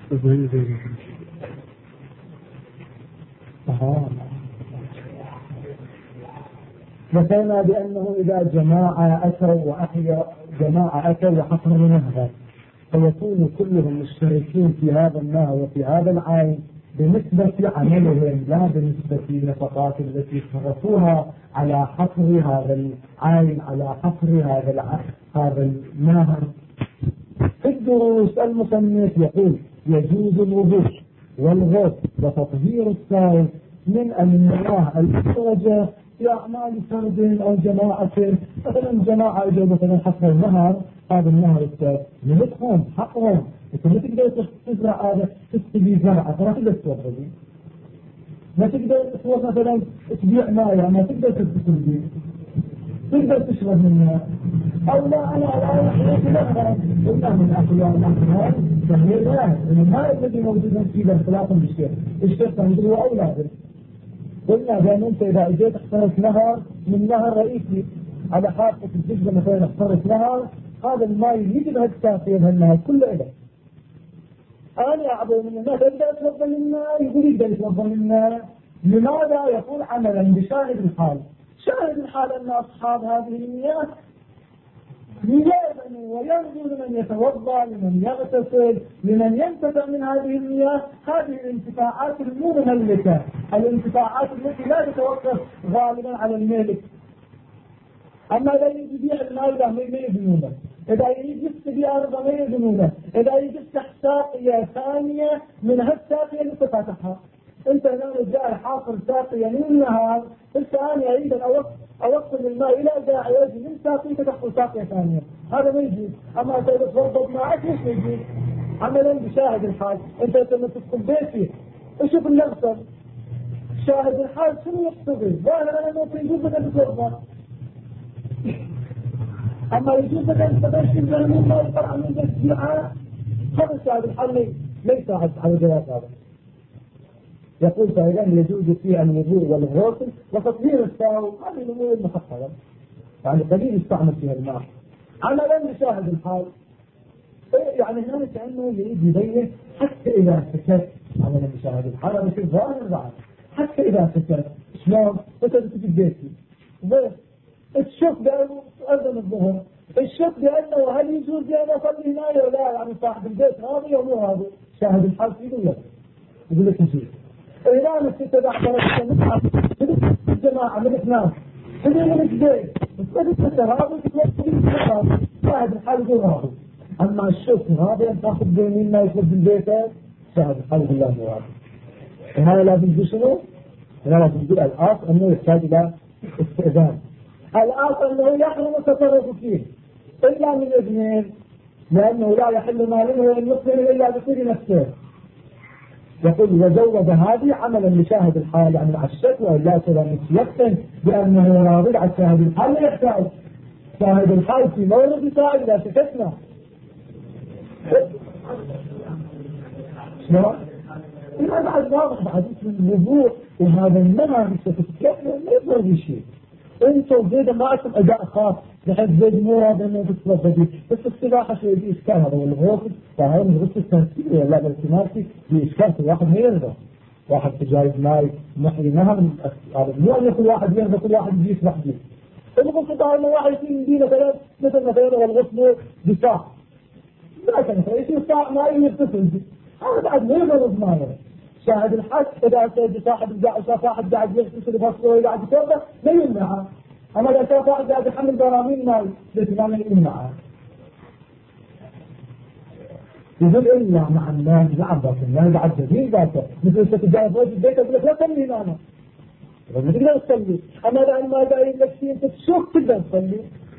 مثلنا بأنه إذا جماعة أتوا وحصلوا نهرا فيكون كلهم مشتركين في هذا النهر وفي هذا العين بنسبة عملهم لا بنسبة النفقات التي صرفوها على حفر هذا العين على حفر هذا النهر. في الدروس المصنف يقول يجوز الوضوء والغسل وتطهير السائل من المياه المخرجة في أعمال فرد أو جماعة. مثلا جماعة إذا مثلا حفر النهر، هذا النهر ملكهم حقهم، انت ما تقدر تزرع هذا تسقي زرعة، ما تقدر توضي، ما تقدر تروح مثلا تبيع ماء، ما تقدر تدخل به، تقدر تشرب منها او لا. انا الان حياتي لها قلنا من اخلاق الاخلاق تغيير الماء الذي موجود فيه اختلاط بالشيء الشيخ هو اولاده. قلنا بان انت اذا اجيت اخترت نهر من نهر رئيسي على حافة الجزء مثلا اخترت نهر، هذا الماء يجب هالتاثير هالنهر كله إله. أنا أعبو من الناس أبدأ أتوضى للماء، يقول يقدر يتوضى للماء. لماذا؟ يقول عملا بشاهد الحال. شاهد الحال أن أصحاب هذه المياه يجابنوا ويرجو لمن يتوضى، لمن يغتسل، لمن ينتفع من هذه المياه. هذه الانتفاعات المملكة، الانتفاعات التي لا تتوقف غالبا على الملك. أما إذا يبيع الماء ما يبنونه، إذا يجي يستبيع أرضا ما يبنونه، إذا يجي يفتح ساقية ثانية من هالساقية اللي تفتحها. أنت الآن جاء حاصل ساقية من النهار، الثانية أريد أن أوصل الماء إلى داعي يجي من ساقية تدخل ساقية ثانية، هذا ما يجي. أما إذا تفضل معك مش يجي. عملا بشاهد الحال. أنت لما تدخل بيتي اشوف اللغة شاهد الحال شنو يقتضي؟ ظاهر أنه يجوز أن تتوضأ. أما يجوز أن تبشر من ما يطلع من الجماعة، هذا شاهد الحل ليس على جواز هذا. يقول فإذا يجوز فيه الوضوء والغسل وتطهير السائل، هذه الأمور المحصلة يعني قليل يستعمل فيها الماء. عملا بشاهد الحال. يعني هنا كأنه يريد يبين حتى إذا سكت عملا بشاهد الحال، هذا شيء ظاهر بعد. حتى إذا سكت شلون؟ أنت تجي بيتي تشوف بأنه أذن الظهر، الشك بأنه هل يجوز أن أصلي هنا ولا لا؟ يعني صاحب البيت راضي أو مو راضي؟ شاهد الحال يقول لك يجوز. إذا نسيت بعد الجماعة من اثنان تجي من البيت تجد راضي تتوقف شاهد الحال يقول راضي. أما الشك راضي أن تأخذ بينين ما يخرج من بيته، شاهد الحال يقول لا مو راضي. هذا لازم يقول شنو؟ لازم يقول الآخر أنه يحتاج إلى استئذان. الآخر أنه يحرم التصرف فيه إلا من اثنين، لأنه لا يحل ماله المسلم إلا بصير نفسه. يقول وزود هذه عملا لشاهد الحال، يعني مع الشك وإلا سلام يقتن بأنه راضي على شاهد الحال لا يحتاج. شاهد الحال في مورد يساعد إذا سكتنا. شلون؟ إذا بعد واضح حديث الوضوء وهذا النهر تتكلم ما يضر شيء. انتوا زيدا ما عندكم اداء خاص لحد زيد مو هذا انه تتوضا، بس السباحه شيء في اشكال، هذا والغوص فهذا الغوص التنسيقي ولا بالتماسي في اشكال. واحد ما يرضى، واحد تجايز ماي محي نهر، هذا مو ان كل واحد يرضى كل واحد يجي يسبح فيه. الغوص طبعا انه واحد يصير يدينا مثلا مثلا والغوص بساع، لكن يصير ساعه ماي يتصل به، هذا بعد ما يضرب ماي. شاهد الحج إذا سيد صاحب قاعد يغسل بصره قاعد يتوضا لا يمنعه. أما إذا شاف واحد قاعد يحمل براميل ماء ما يمنعه. يقول إلا مع الناس نعم بس الناس قاعد جديد ذاته مثل أنت تجاي فوق البيت أقول لك لا تصلي هنا، ما تقدر تصلي. أما إذا ما دايم لك شيء أنت تشوف تقدر تصلي.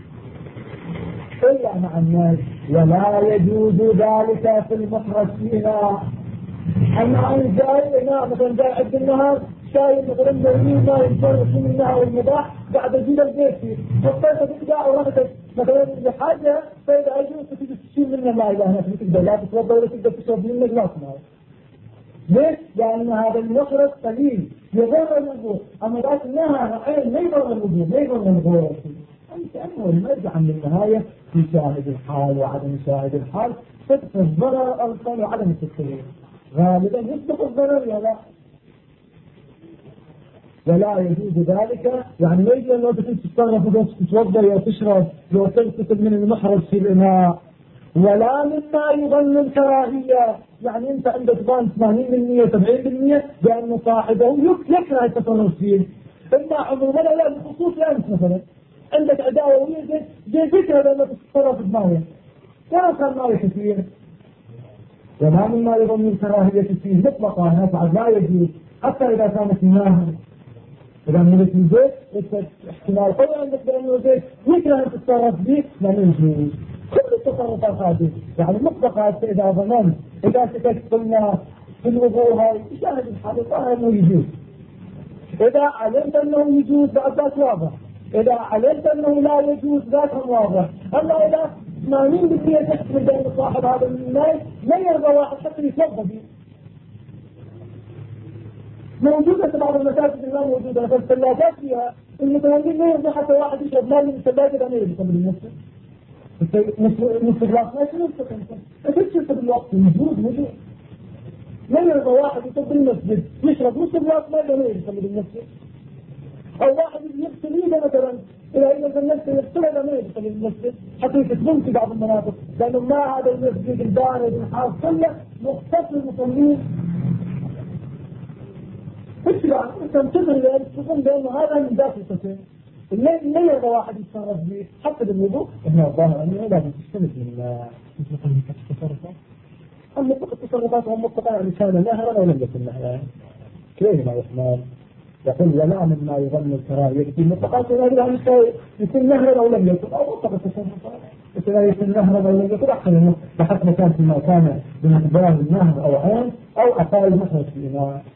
إلا مع الناس ولا يجوز ذلك في المحرج فيها. أما أن جاي هنا مثلا جاي عند النهار شايف مثلا مرمين ما ينفرق من النهار والمباح قاعد أجيب البيت فالطيطة تقدع ورغتك مثلا لحاجة فإذا أجوز تجي تشيل منه ما إلى هناك تقدر لا تتوضا ولا تقدر تشرب منه لا تمام. ليش؟ لأن هذا المخرج قليل يضر الوضوء. أما ذات النهار عين ما يضر الوضوء ما يضر الغور. كأنه المرجع من النهاية في شاهد الحال وعدم شاهد الحال صدق الضرر أوصل وعدم التسخير غالبا يصدق الضرر ولا يجوز ذلك. يعني ما يجوز لو تتصرف وبس تتوضا او تشرب لو تغتسل من المحرز في الاناء، ولا مما يظن الكراهيه. يعني انت عندك ظن 80% 70% بان صاحبه يكره التصرف فيه، اما عموما لا بخصوص انت مثلا عندك عداوه ويزيد زي فكره لما تتصرف بمايه ولا كان ماي كثير، وما مما يظن الكراهيه فيه مطلقا هذا لا يجوز حتى اذا كانت ناهر. إذا ملك الزيت احتمال قوي عندك بأنه زيت يكره أن تتصرف به لا يجوز. كل التصرفات هذه يعني مطلقة إذا ظننت إذا سكت قلنا في الوضوء هاي شاهد الحقيقة أنه يجوز. إذا علمت أنه يجوز بعد ذات واضح، إذا علمت أنه لا يجوز ذات واضح. أما إذا 80% تحتمل بأن صاحب هذا الماء لا يرضى واحد حتى يتوضا به. موجودة في بعض المساجد الآن موجودة في الثلاجات فيها المتولين لا يرضى حتى واحد يشرب ماء من الثلاجة أمير يكمل نفسه. نصف جلاس ما يشرب نفسه بالوقت موجود. لا يرضى واحد يصب المسجد يشرب نصف جلاس ماء أمير يكمل نفسه. أو واحد يغسل إيده مثلا إلى نفسه يغسل أمير يكمل المسجد حتى يكتبون في بعض المناطق لأنه ما هذا المسجد البارد الحار كله مختص للمصلين. اتبع تنتظر تظن بأنه هذا من ذات القسم لا يرضى واحد يتصرف به حتى بالوضوء. هنا الظاهر أنه لازم تستمد من التصرفات. أما التصرفات هم مطلقا يعني كان نهرا أو لم يكن نهرا كيف ما يحمل يقول ولا مما يظن الكراهية يكون مطلقات هذا يكون نهرا أو لم يكن أو مطلق التصرفات إذا يكون نهرا أو لم يكن أحسن بحسب كان فيما كان من باب النهر أو عين أو أقال مخرج في الإناء.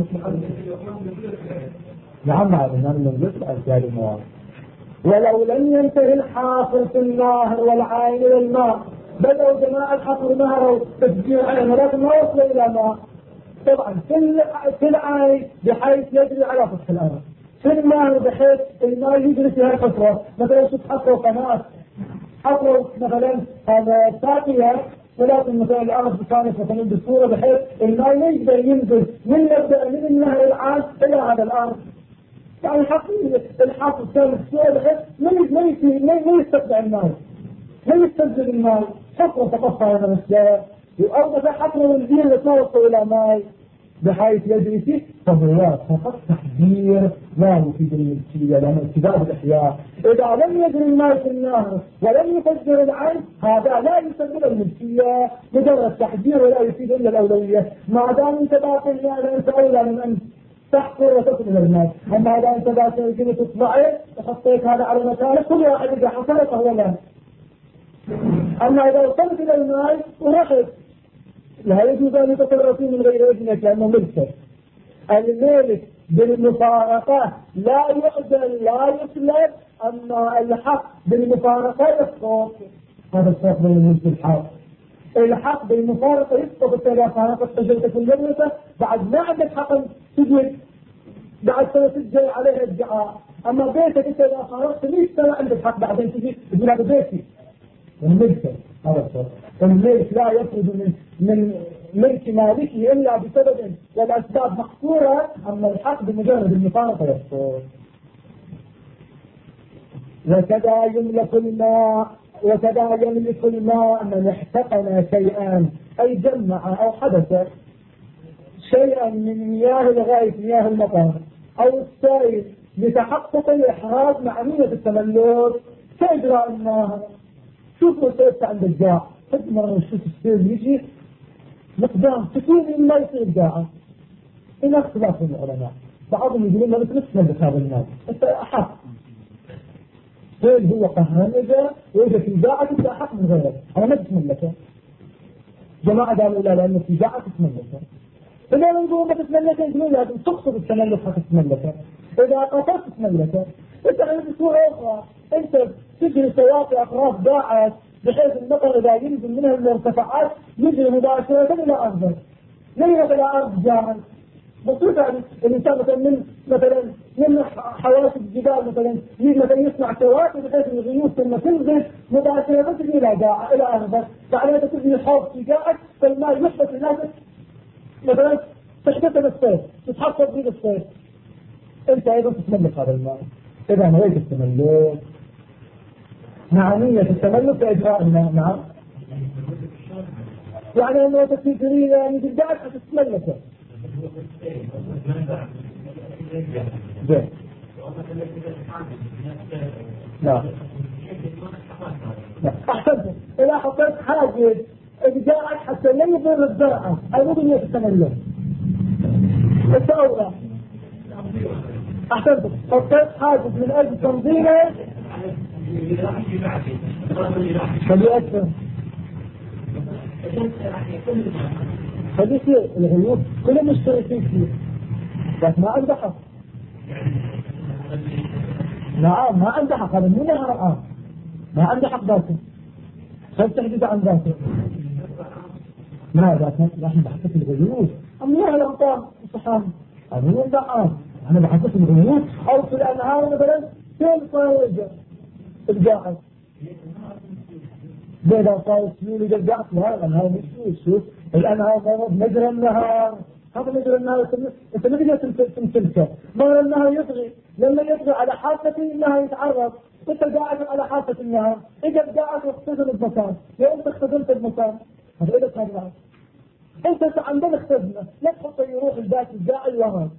نعم عارفنا من الجزء أمثال المواقع. ولو لم ينتهي الحاصل في النهر والعين والماء بدأوا جماعة حفر نهر وتسجيل عين ولكن ما وصلوا إلى ماء. طبعا في العين بحيث يجري على سطح الأرض، في النهر بحيث الماء يجري فيها الحفرة. مثلا شوف حفروا قناة حفروا مثلا هذا ساقية ولكن مثلا الأرض كانت مثلا بالصورة بحيث الماء يقدر ينزل من يبدأ من النهر العام إلى هذا الأرض. يعني الحفر كان بالصورة بحيث ما يستقبع الماء ما يستنزل الماء. حفرة تقصى هذا الأشياء أو مثلا حفرة والزين لتوصل إلى ماء بحيث يجري فيه فهو فقط تحذير لا يفيد الملكية لأنه ابتداء بالإحياء. إذا لم يجري الماء في النهر ولم يفجر العين هذا لا يسبب الملكية مجرد تحذير ولا يفيد إلا الأولوية. ما دام انت باقي الماء أنت أولى من أن تحفر وتصل إلى الماء. أما إذا انت باقي يجري تطلعه وحطيت هذا على مكانه كل واحد إذا حصل فهو لا. أما إذا وصلت إلى الماء ورحت لا يجوز أن يتصرف من غير إذنك لأنه ملكك. الملك بالمفارقة لا يعدل لا يسلب، أما الحق بالمفارقة يسقط. هذا الفرق بين الملك والحق. الحق بالمفارقة يسقط إذا فارقت شجرة المدرسة بعد ما عندك حق تجد بعد سنة تجي عليها ادعاء. أما بيتك أنت إذا فارقت 100 سنة عندك حق بعدين تجي تقول هذا بيتي الملك. هذا الفرق. الملك لا يخرج من ملك مالكه إلا بسبب والأسباب محصورة، أما الحق بمجرد المفارقة يسقط. وكذا يملك الماء من احتقن شيئا أي جمع أو حدث شيئا من مياه الغيث مياه المطر أو السائل لتحقق الإحراز مع نية التملك كإجراء النهر. شوفوا سيدت عند الجاع حد مرة نشوف السيل يجي مقدام تكون ما يصير جاعة. هنا اختلاف العلماء بعضهم يقولون لا بتنسمل بهذا الناس انت أحق سيل هو قهران إجا وإذا في جاعة انت أحق من غيرك أنا ما تتملكه. جماعة قالوا لا لأنه في جاعة تتملكه. إذا نقول ما تتملكه يقولون لازم تقصد التملك حق تتملكه. إذا قصدت تتملكه انت عندك صورة أخرى انت تجري سواقي أطراف جاعة بحيث المطر إذا ينزل منها المرتفعات يجري مباشرة إلى أرضك. ليه إلى أرض جامل بسيط يعني الإنسان مثلا من حواس الجبال مثلا يصنع كواكب بحيث إن الغيوم ثم تنزل مباشرة إلى داعة إلى أرض، بعدين تبني حوض في قاعد فالماء يحبط الناس مثلا تحدث بالصيف تتحفظ به بالصيف. أنت أيضا تتملك هذا الماء. إذا نويت التملك مع نية التملك إجراء الماء. نعم يعني أنه تفكيرين يعني بالذات حتتملكه. لا أحسنت. إذا حطيت حاجز إجراء حتى لا يضر الزرعة أو بنية التملك التأولى. أحسنت. حطيت حاجز من أجل تنظيمه فليأثر فليصير الغيوب كلهم مشتركين فيه بس ما عنده حق. نعم ما عنده حق. هذا مو نهر الآن ما عنده حق ذاته. خل تحدث عن ذاته. ما ذاته نحن بحثت الغيوب أم نهر الأمطار الصحام أنا مو عام. أنا بحثت الغيوب أو في الأنهار مثلا كيف صار الجاحد بيضا صار سيولي جرجعت لها الأنهار مش شوف الأنهار مجرى النهار. هذا مجرى النهار انت ما تقدر تمسكه. مجرى النهار يطغي لما يطغي على حافة النهر يتعرض. انت قاعد على حافة النهر اذا قاعد واختزن المكان يا انت اختزنت المكان هذا اذا كان معك انت عندنا اختزنه لا تحطه يروح الباك القاعد وراك.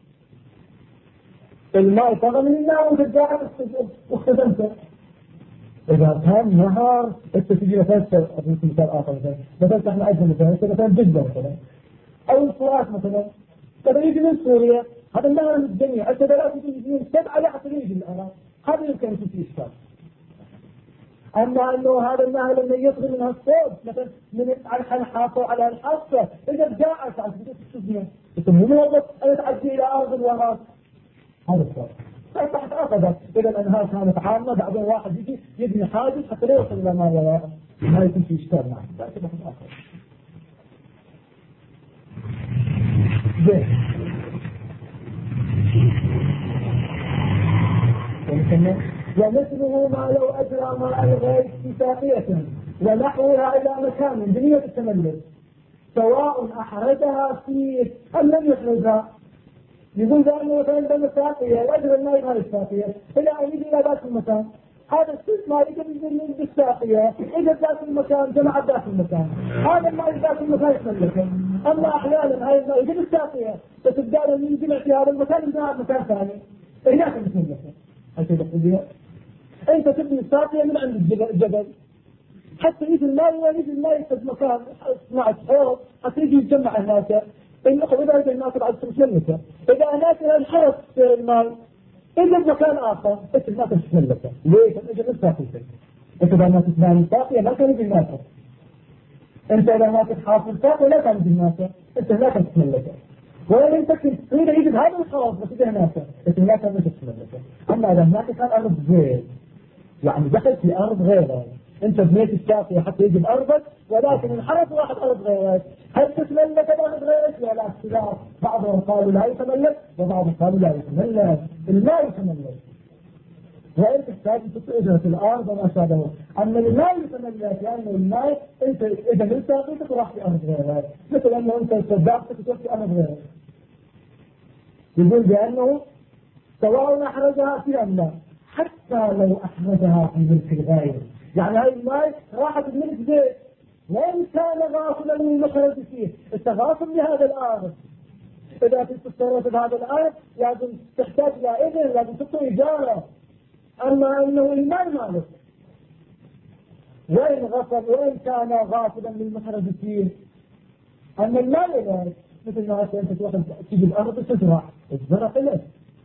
الماء طغى من النهر وانت قاعد واختزنته. إذا كان نهار أنت تجي مثلا مثال آخر مثلا احنا عندنا مثلا جدة مثلا أو الفرات مثلا طبعا يجي من سوريا هذا النهر من الدنيا السبلات يجي من 7 ل 10 يجي الآن هذا يمكن يكون فيه إشكال. أما أنه هذا النهر لما يصل من هالصوب مثلا من على الحافة وعلى الحافة إذا جاءت على السجن يسمونه موظف أن تعدي إلى أرض الوراء هذا الصوب. تحت أخذت إذا الأنهار كانت عامة بعدين واحد يجي يبني حاجز حتى لا يوصل إلى ما وراء ما يكون في إشكال. نعم تحت أخذ ومثله ما لو أجرى ماء الغيث في ساقية ونحوها إلى مكان بنية التملك سواء أحرجها فيه أم لم يحرجها. يقول بأنه مثلا عندما الساقية وأجرى الماء غير الساقية إلى أن يجي إلى ذات المكان هذا الاستثمار يجب بالساقية إذا ذات المكان جمع ذات المكان هذا الماء ذات المكان يتملكه. أما أحيانا هذا الماء يجب الساقية فتبدأ أن ينجمع في هذا المكان يجمع مكان ثاني هناك يتملكه. أنت تبني الساقية من عند الجبل حتى يجي الماء يجد مكان صناعة حوض حتى يجي يتجمع هناك الأخوة إذا أجل الناس بعد تتملكه. إذا هناك انحرف الماء إذا مكان آخر أنت ما تتملكه. ليش؟ أجل الساقية أنت إذا ما تتبعني الساقية ما كان يجي الناس. أنت إذا ما تتحافظ الساقية لا كان يجي الناس أنت لا كان تتملكه. ولا يمكن تريد يجد هذا الخلاص بس إذا هناك أنت لا كان تتملكه. أما إذا هناك كان أرض غير يعني دخلت في أرض غيره أنت بنيت الساقية حتى يجي أرضك ولكن انحرف واحد أرض غيرك هل تتملك أرض غيرك ولا اختلاف. بعضهم قالوا لا يتملك وبعضهم قالوا لا يتملك. الماء يتملك وإن تحتاج تأجر في الأرض وما شابه. أما الماء يتملك لأنه الماء أنت إذا من ساقيتك راح في أرض غيرك مثل أنه أنت صدقتك تروح في أرض غيرك. يقول بأنه سواء أحرجها في أم لا حتى لو أحرجها في ملك الغير. يعني هاي الماء راحت الملك بيت وإن كان غافلا من المخرج فيه التغافل لهذا الأرض. إذا كنت تصرف هذا الأرض لازم تحتاج إلى إذن لازم تطلع إجارة. أما أنه المال مالك وإن غفل وإن كان غافلا من المخرج فيه. أما المال إليك مثل ما أنت تروح تجي الأرض وتزرع الزرع إليك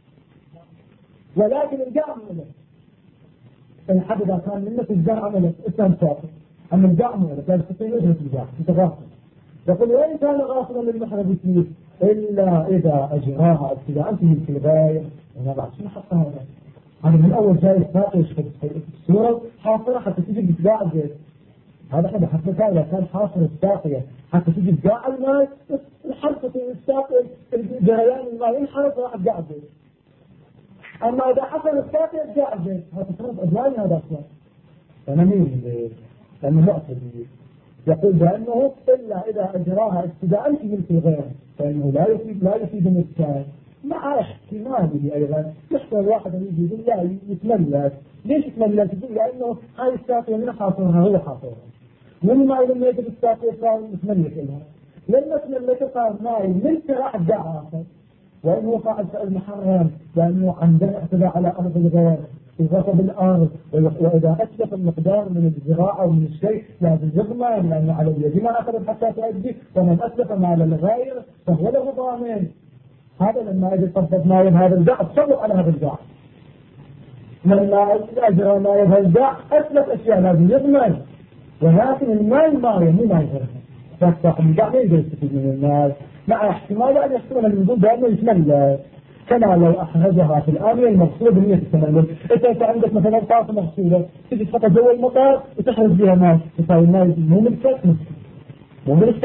ولكن الجاء ملك. الحد إذا كان منك الزرع ملك اسم ساقي. أما الجاء ملك لازم تطلع إجرة الجاء أنت غافل. يقول وإن كان غافلا من المخرج فيه إلا إذا أجراها ابتداء من الغاية. أنا بعد شنو حتى هذا من أول جاي الساقي الصورة حاصرة حتى تجي بتقاع الزيت. هذا احنا بحثنا إذا كان حاصر الساقية حتى تجي بتقاع الماء حركة الساق جريان الماء ينحرف واحد قاعد. أما إذا حصل الساق يرجع البيت هذا تصرف أجواني هذا أصلا. أنا مين لأنه مؤثر يقول بأنه إلا إذا أجراها ابتداء في ملك الغير فإنه لا يفيد الإسكان مع احتماله أيضا. يحصل الواحد يجي يقول لا يتملك. ليش يتملك؟ يقول لأنه هاي الساقية من حاصرها هو حاصرها. من ما يقول يجب الساقية صار يتملك لها. لما تملك صار ماي ملك راح دعا آخر. وإنه فعل فعل محرم لأنه عنده اعتداء على أرض الغير وغصب الأرض. وإذا أتلف المقدار من الزراعة ومن الشيء لازم يضمن لأنه على اليد ما أخذ حتى تؤدي. ومن أتلف مال الغير فهو له ضامن. هذا لما أجل طبب ما يبهى البيع تصور على هذا البيع. لما أجرى ما يبهى البيع أتلف أشياء لازم يضمن. ولكن المال مو ما يغيرها. فصاحب البيع ما يقدر يستفيد من المال مع احتمال أن يحصل من الوجود بأنه يتملك. كما لو أحرزها في الآنية المغسولة بنية التملك. أنت عندك مثلا طاسة مغسولة تجي تحطها جوا المطار وتحرز بها ماء. يساوي الماء مو ملكك مو ملك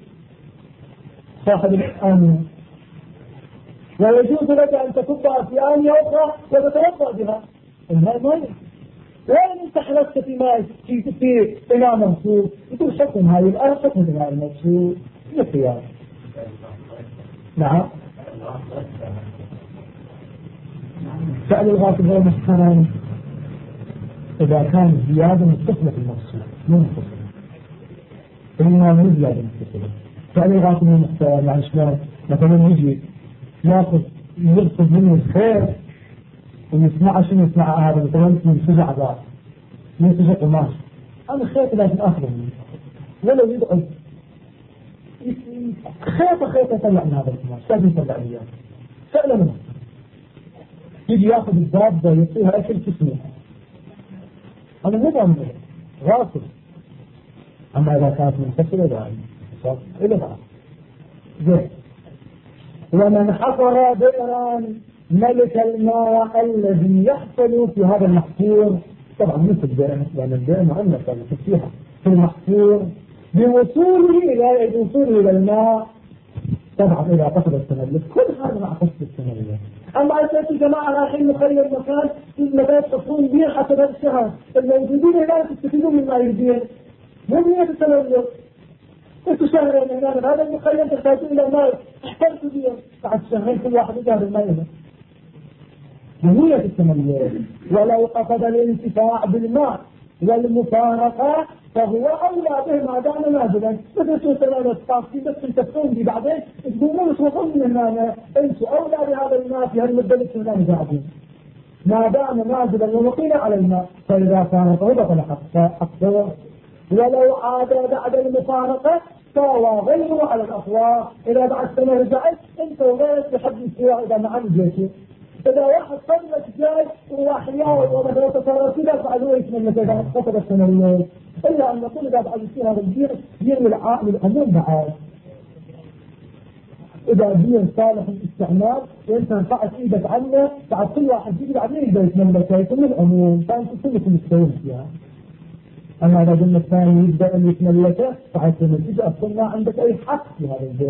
صاحب الآنية. ويجوز لك أن تكبها في آنية أخرى وتتوضأ بها. الماء ما يمكن. وين انت حرزت في ماء في إناء مغسول يقول حكم هاي الآن حكم الإناء المغسول مثل نعم. سأل الغاصب غير محترم إذا كان زيادة متصلة في المغسول مو متصلة إنها مو زيادة متصلة. سأل الغاصب غير محترم يعني شلون مثلا يجي ياخذ يرصد منه الخير ويسمع شنو يسمع هذا مثلا من سجع ذات من سجع قماش أنا خيط لازم أخذه منه ولو يدعو خيطة يطلع من هذا القماش لازم يطلع لي سأل منه يجي ياخذ الدابة يعطيها أكل تسمع أنا مو ضامن غاصب. أما إذا كانت منفصلة دائما إلى بعض زين. ومن حفر بئرا ملك الماء الذي يحصل في هذا المحفور طبعا مثل البئر لأن البئر معنى فيها في المحفور بوصوله إلى الماء. طبعا إذا قصد التملك كل هذا مع قصد التملك. أما أنت يا جماعة رايحين نخير مكان المكان تحصلون بيه حسب الشهر الموجودين هنا تستفيدون مما يريدون مو بنية التملك. انتوا شهرين هنا هذا المخيم تحتاجون إلى ماء احترتوا بيه بعد شهرين كل واحد يجهر الماء بنية التملك. ولو قصد الانتفاع بالماء والمفارقة فهو أولى به ما دام نازلا. مثل شو سلالة الطاقسين بس تنتفعون بي بعدين تقومون تروحون من هنا انتوا أولى بهذا الماء في هالمدة اللي كنا قاعدين ما دام نازلا ومقيم على الماء. فإذا كان بطل حقه. ولو عاد بعد المفارقة ساوى غيره على الأخوار. إذا بعد سنة رجعت انت وغيرك لحد السواء إذا ما عم جيتي. إذا واحد قبلك جاي وواحياء ومثلا تصرف كذا بعد هو يتملك إذا قصد السنة الليل. إلا أن نقول إذا بعد يصير هذا الدين دين العموم بعد. إذا دين صالح الاستعمال وأنت انفعت إيدك عنه بعد كل واحد يجي بعدين يقدر يتملكها يكون العموم فأنت كلكم تستوون فيها. أما إذا قلنا الثاني يبدأ أن يتملكه بعد لما تجي أصلا ما عندك أي حق في هذا الدين.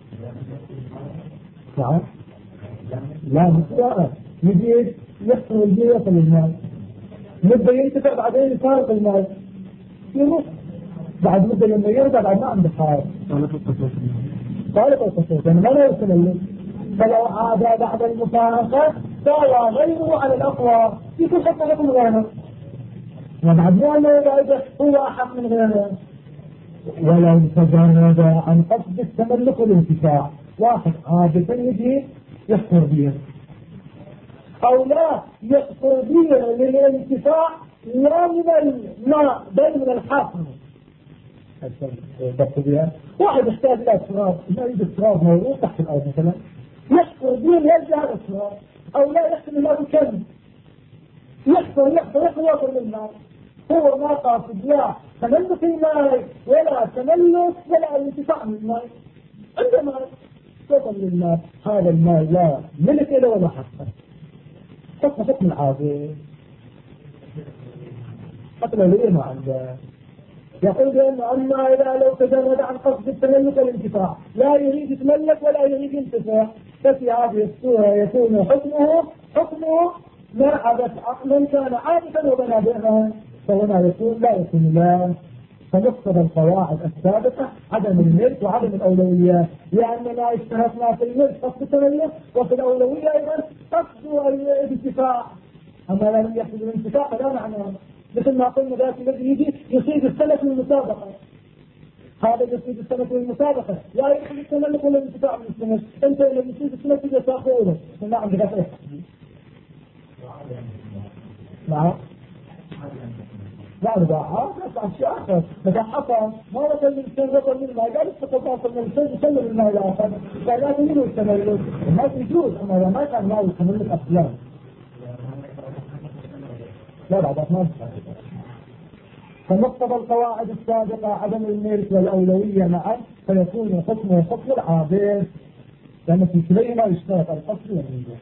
نعم لا مستوى يجي يحصل الجيل يصل المال مدة ينتفع بعدين يفارق المال يروح بعد مدة لما يرجع بعد ما عنده حال طالب القصص يعني ما لا يتملك. فلو عاد بعد المفارقة ساوى غيره على الأقوى يكون حتى لكم غيره وبعد ما إذا هو أحق من غيره. ولو تجرد عن قصد التملك والانتفاع واحد عادة يجي يحصر بيه أو لا يحصر بيه للانتفاع لا من الماء بل من الحفر. واحد يحتاج إلى تراب ما يريد التراب موجود تحت الأرض مثلا يحصر بيه يرجع التراب أو لا يحصل الماء بكم يحصر يوصل للماء. هو ما قاصد لا تملك الماء ولا تملك ولا الانتفاع من الماء عندما توصل للماء هذا الماء لا ملك له ولا حقه حكم العادي حتى لو ما عنده يقول بأنه أما إذا لو تجرد عن قصد التملك والانتفاع لا يريد يتملك ولا يريد ينتفع، ففي هذه الصورة يكون حكمه ما عبث عقلا كان عابثا وبنى بها، فهنا يكون لا يكون لا. فنقصد القواعد السابقة عدم الملك وعدم الأولوية، لأننا اشتركنا في الملك قصد التملك وفي الأولوية أيضا قصد الانتفاع. أما لم يحصل الانتفاع فلا معنى، مثل ما قلنا ذاك الذي يجي يصيب السنة في المسابقة، هذا يصيب السنة في المسابقة لا يدخل التملك ولا الانتفاع من السنة، أنت اللي يصيب السنة تجي تأخذه ما عندك أفضل. نعم لا رباعات أشياء آخر مثلا حصل ما وصل للسن وصل للماء قال استقطاف من السن يسلم الماء الآخر قال لا تنينوا التملك ما يجوز. أما ما كان ماء التملك أصلا لا ما فمقتضى القواعد السابقة عدم الملك والأولوية معا، فيكون حكمه حكم العابث، لأن في كليهما يشترط القصد والمنزل.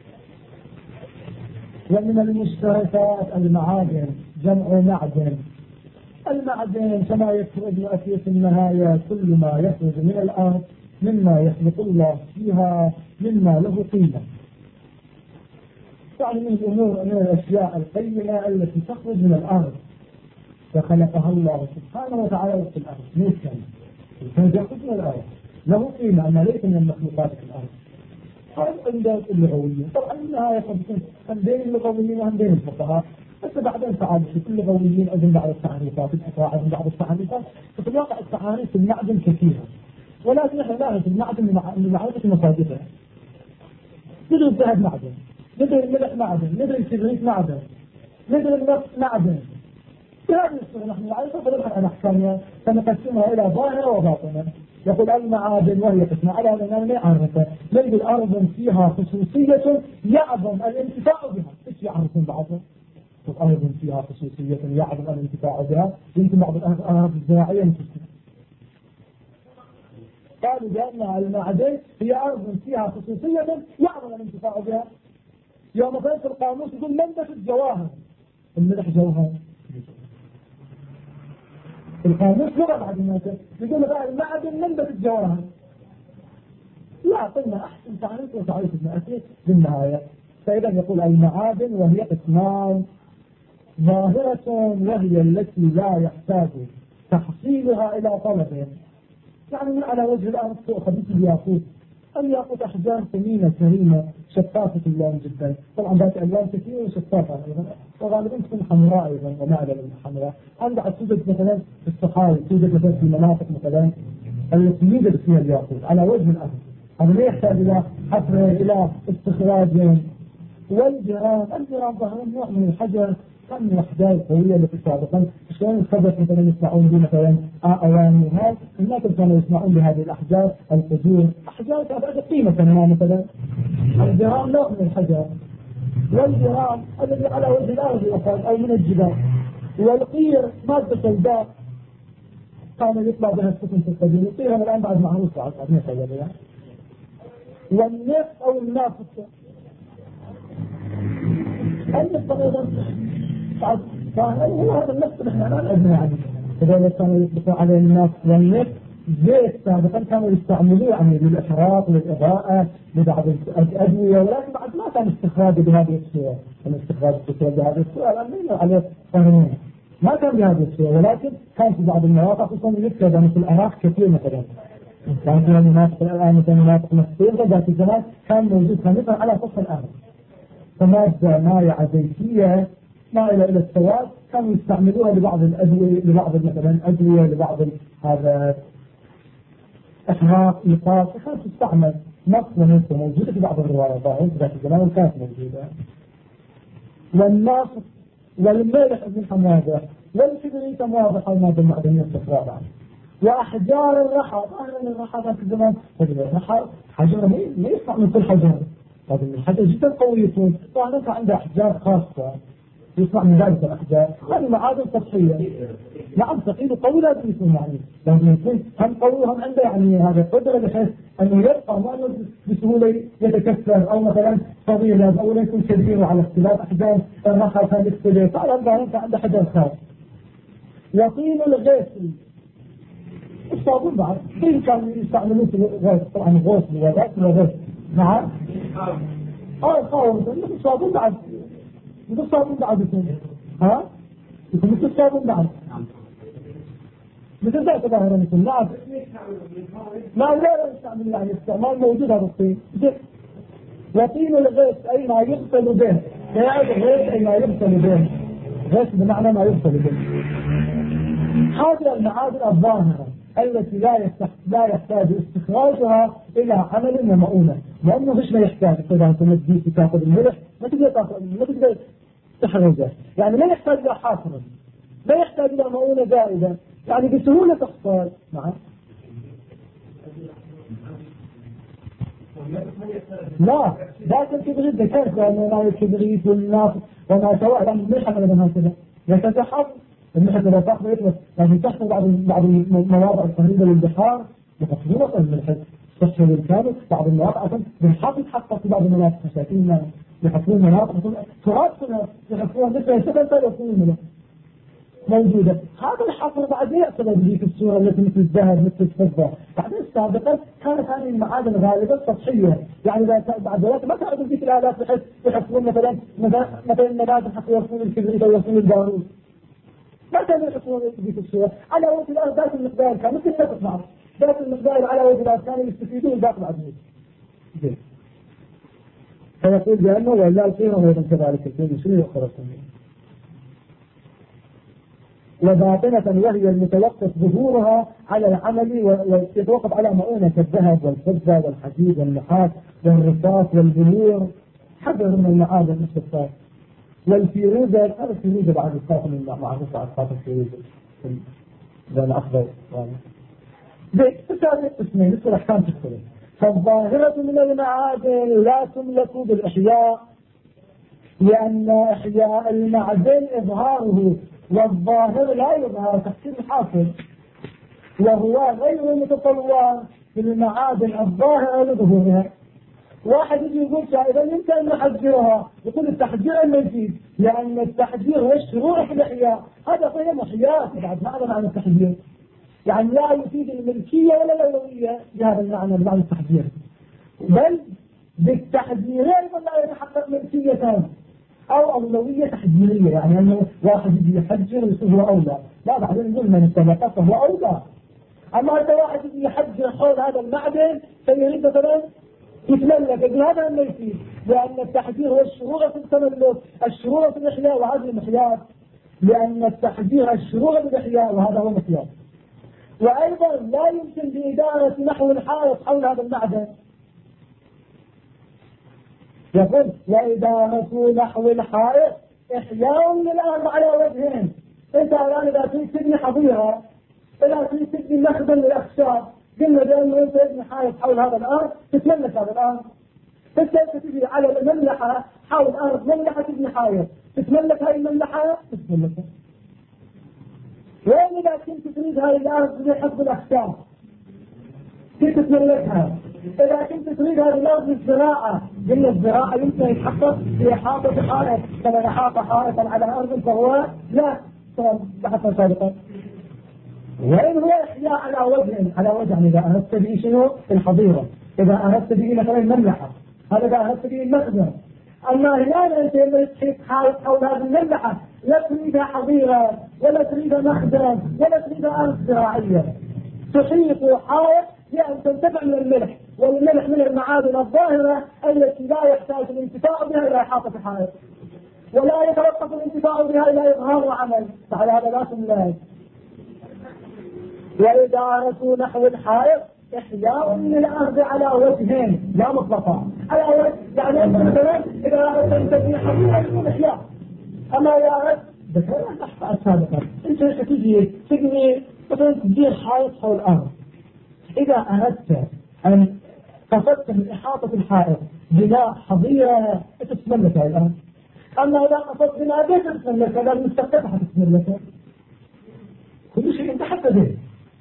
ومن المشتركات المعادن جمع معدن. المعدن كما يذكر ابن أثير في النهاية كل ما يخرج من الأرض مما يخلق الله فيها مما له قيمة، يعني من الأمور من الأشياء القيمة التي تخرج من الأرض فخلقها الله سبحانه وتعالى في الأرض ليس كان يخرج من الأرض له قيمة أما ليس من المخلوقات في الأرض. هذا عند اللغويين طبعا النهاية تكون عندين اللغويين وعندين الفقهاء، بس بعدين تعالوا في كل اللغويين عندهم بعض التعريفات الفقهاء عندهم بعض التعريفات، ففي الواقع التعاريف المعدن كثيرة، ولكن نحن نعرف المعدن من معرفة مصادرها. ندري الذهب معدن، ندري الملح معدن، ندري الكبريت معدن، ندري النفط معدن، بهذه الصورة نحن نعرفها فنبحث عن أحكامها فنقسمها إلى ظاهرة وباطنة. يقول المعادن وهي قسمة على أننا نعرفها نجد الأرض فيها خصوصية يعظم الانتفاع بها. إيش يعرفون بعضها؟ الأرض فيها خصوصية يعظم الانتفاع بها، يمكن بعض الأرض الزراعية متسمى. قالوا بأنها المعادن هي أرض فيها خصوصية يعظم الانتفاع بها. يوم مثلا في القاموس يقول منبت الجواهر، الملح جوهر، القاموس لغة بعد الناس يقول بقى المعدن منبت الجواهر. لا قلنا أحسن تعريف وتعريف ابن أثير بالنهاية. فإذا يقول المعادن وهي قسمان، ظاهرة وهي التي لا يحتاج تحصيلها إلى طلب، يعني من على وجه الأرض تؤخذ مثل الياقوت. الياقوت أحجار ثمينة كريمة شفافة اللون جدا، طبعا ذات ألوان كثيرة وشفافة أيضا، وغالبا تكون حمراء أيضا ومعدن الحمراء. عندها توجد مثلا في الصحاري، توجد مثلا في مناطق مثلا التي يوجد فيها الياقوت على وجه الأرض، هذا لا يحتاج إلى حفر إلى استخراج. والجرام ظهر نوع من الحجر كان من الأحجار القوية التي سابقا شلون الخبث مثلا يسمعون به مثلا أواني هذا الناس كانوا يسمعون بهذه الأحجار القدور، أحجار تعتبر قيمة ما مثلا الجرام نوع من الحجر، والجرام الذي على وجه الأرض يقال أو من الجبال، والقير مادة الباء كان يطلع بها السفن في القديم، القير الآن بعد معروف بعد ما والنفط أو النافط النفط أيضا هو هذا النفط نحن نعلمه يعني إذا كانوا يطلقوا عليه النفط والنفط زيت سابقا كانوا يستعملوه يعني للإحراق للإضاءة لبعض الأدوية، ولكن بعد ما كان استخراج بهذه الصورة، كان استخراج بهذه الصورة لأنه عليه قانون ما كان بهذه الصورة، ولكن كان في بعض المواقع خصوصا يذكر مثل العراق كثير مثلا كان فيها مناطق الآن مثل مناطق مصير ذات الزمان كان موجود مثلا على سطح الأرض، فمادة مائعة زيتية مائلة إلى السواد كانوا يستعملوها لبعض الأدوية، لبعض مثلا أدوية، لبعض هذا إحراق إيقاف، كانت تستعمل نص ونص موجودة في بعض الروايات ذات الزمان كانت موجودة. والناصف والملح من حماده والكبريت واضحة المادة المعدنية استخراجها. وأحجار الرحى، ظاهرا الرحى ذات الزمان الرحى حجر ما يصنع من كل حجر، هذا الحجر جدا قوي يكون، طبعا عنده أحجار خاصة يصنع من ذلك الأحجار، هذه معادن سطحية. نعم ثقيل وقوي لازم يكون يعني لازم يكون هم قوي هم عنده يعني هذا القدرة بحيث أنه يبقى ما أنه بسهولة يتكسر أو مثلا صغير أو لا يكون كبير وعلى اختلاف أحجار الرحى كان يختلف، طبعا عنده حجر خاص. وطين الغيث الصابون بعد إن كانوا يستعملون غاز طبعا غوص وغاز نعم مثل الصابون بعد مثل الصابون بعد ها يكون مثل الصابون بعد مثل ذات ظاهرة مثل نعم لا يستعمل يعني استعمال موجود هذا الطين وطين الغيث أي ما يغسل به فيعد الغيث أي ما يغسل به غيث بمعنى ما يغسل به. هذه المعادن الظاهرة التي لا يحتاج استخراجها إلى عمل ومؤونة لأنه مش ما يحتاج إذا أنت مديك تأخذ الملح ما تقدر تحرجه يعني لا يحتاج إلى حافظ لا يحتاج إلى مؤونة زائدة يعني بسهولة تحصل معه لا الكبريت ذكرت لأنه لا الكبريت والناس وما سواء لأنه ملح أبدا هكذا يتتحف الملح إذا تأخذ يطلق يعني تحصل بعض المواضع القريبة للبحار يحصلون الملح تحصل الكامل بعض المواقع بالحق يتحقق في بعض المناطق مساكين يحصلون مناطق تراب كلها يحصلون مثل يستفل يكون الملح موجودة. هذا الحفر بعد يأخذ بذيك الصورة التي مثل الذهب مثل الفضة. بعدين سابقا كانت هذه المعادن غالبا سطحية يعني بعد ذلك ما كانوا بذيك الآلات بحيث يحصلون مثلا المنازل حتى يرسلون الكبريت أو يرسلون البارود ما كانوا يحصلون بذيك الصورة على وجه الآن ذات المقدار كان مثل لا تصنع ذات المقدار على وجه الآن كانوا يستفيدون ذات العدود فيقول بأنه ولا القيمة أيضا كذلك القيمة شنو يؤخر القيمة وباطنة وهي المتوقف ظهورها على العمل ويتوقف على مؤونة الذهب والفضة والحديد والنحاس والرصاص والبلور حذر من المعادن المستفاد والفيروزة هذا الفيروزة بعد الصاف من معروف على الصاف الفيروزة لأن أخضر بتساوي اسمين مثل الأحكام تختلف فالظاهرة من المعادن لا تملك بالإحياء لأن إحياء المعدن إظهاره والظاهر لا يظهر تحسين حاصل وهو غير متطور في المعادن الظاهرة لظهورها. واحد يجي يقول إذا يمكن أن نحجرها يقول التحجير المزيد لأن التحجير يشروع في الإحياء هذا غير محياء بعد معنى معنى التحجير يعني لا يفيد الملكية ولا الأولوية بهذا المعنى بمعنى التحجير بل بالتحجير أيضا لا يتحقق ملكية أو أولوية تحجيرية يعني أنه واحد يجي يحجر ويصير أولى لا بعدين نقول من السلطة فهو أولى. أما أنت واحد يجي يحجر حول هذا المعدن فيريد مثلا يتملك يقول هذا ما يفيد لأن التحجير هو الشروع في التملك الشروع في الإحياء وهذا المحياء لأن التحجير الشروع في الإحياء وهذا هو المحياء. وأيضا لا يمكن بإدارة نحو الحائط حول هذا المعدن يقول وإدارة نحو الحائط إحياء للأرض على وجهين أنت الآن إذا تريد تبني حظيرة إذا تريد تبني مخزن للأخشاب قلنا بأنه أنت تبني حائط حول هذا الأرض تتملك هذا الأرض أنت تجي على المملحة حول أرض مملحة تبني حائط تتملك هذه المملحة تتملكها. وين إذا كنت تريد هذه الأرض لحفظ الأخشاب كيف تتملكها؟ إذا كنت تريد هذه الأرض للزراعة قلنا الزراعة يمكن يتحقق في إحاطة حائط كما نحاط حائطا على أرض فهو لا بحثنا سابقا. وين هو إحياء على وجه إذا أردت به شنو الحظيرة إذا أردت به مثلا المملحة هذا إذا أردت به المخزن. أما هنا أنت لما تحيط حائط حول هذه المملحة لا تريدها حظيرة ولا تريدها مخزن ولا تريدها أرض زراعية تحيط حائط لأن تنتفع من الملح والملح من المعادن الظاهرة التي لا يحتاج الانتفاع بها إلى إحاطة الحائط ولا يتوقف الانتفاع بها إلى إظهار وعمل فعلى هذا لا تملاك. وإدارة نحو الحائط إحياء للأرض على وجهين لا مطلقا على وجه يعني أنت مثلا إذا أردت أن تبني حظيرة يكون إحياء أما إذا أردت ذكرنا تحت سابقا أنت تجي تبني مثلا تدير حائط حول الأرض إذا أردت أن قصدت من إحاطة الحائط بناء حظيرة تتملكها الآن. أما إذا قصدت بناء بيت تتملكها لأن مستقبحة تتملكها كل شيء انت حتى به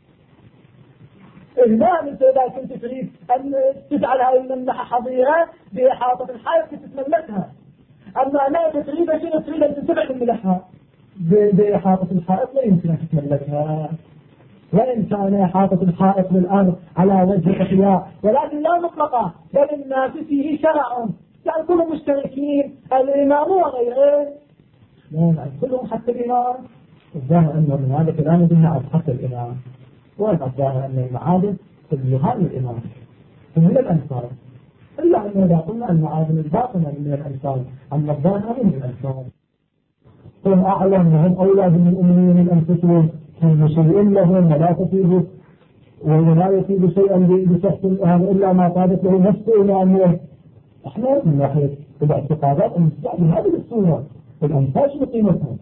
الآن أنت إذا كنت تريد أن تجعل هذه المملحة حظيرة بإحاطة الحائط تتملكها. أما أنا تريد شيء تريد أن تنتفع من ملحها بإحاطة الحائط لا يمكن أن تتملكها وإن كان إحاطة الحائط بالأرض على وجه الإحياء، ولكن لا مطلقة، بل الناس فيه شرع، يعني كلهم مشتركين، الإمام وغيره، لا كلهم حتى الإمام. الظاهر أنه من هذا كلام بناء حتى الإمام، والظاهر أن المعادن كلها الإمام من الأنصار، إلا أنه إذا قلنا المعادن الباطنة من الأنصار، أما الظاهر من الأنصار. هم أعلم وهم أولاد من المؤمنين من أنفسهم، هم شيء لهم ولا تفيد ولا يفيد شيئا بشخص إلا ما طابت له نفسه إمامه. احنا من ناحية الاعتقادات المستعد هذه الصورة الأنفاش بقيمتها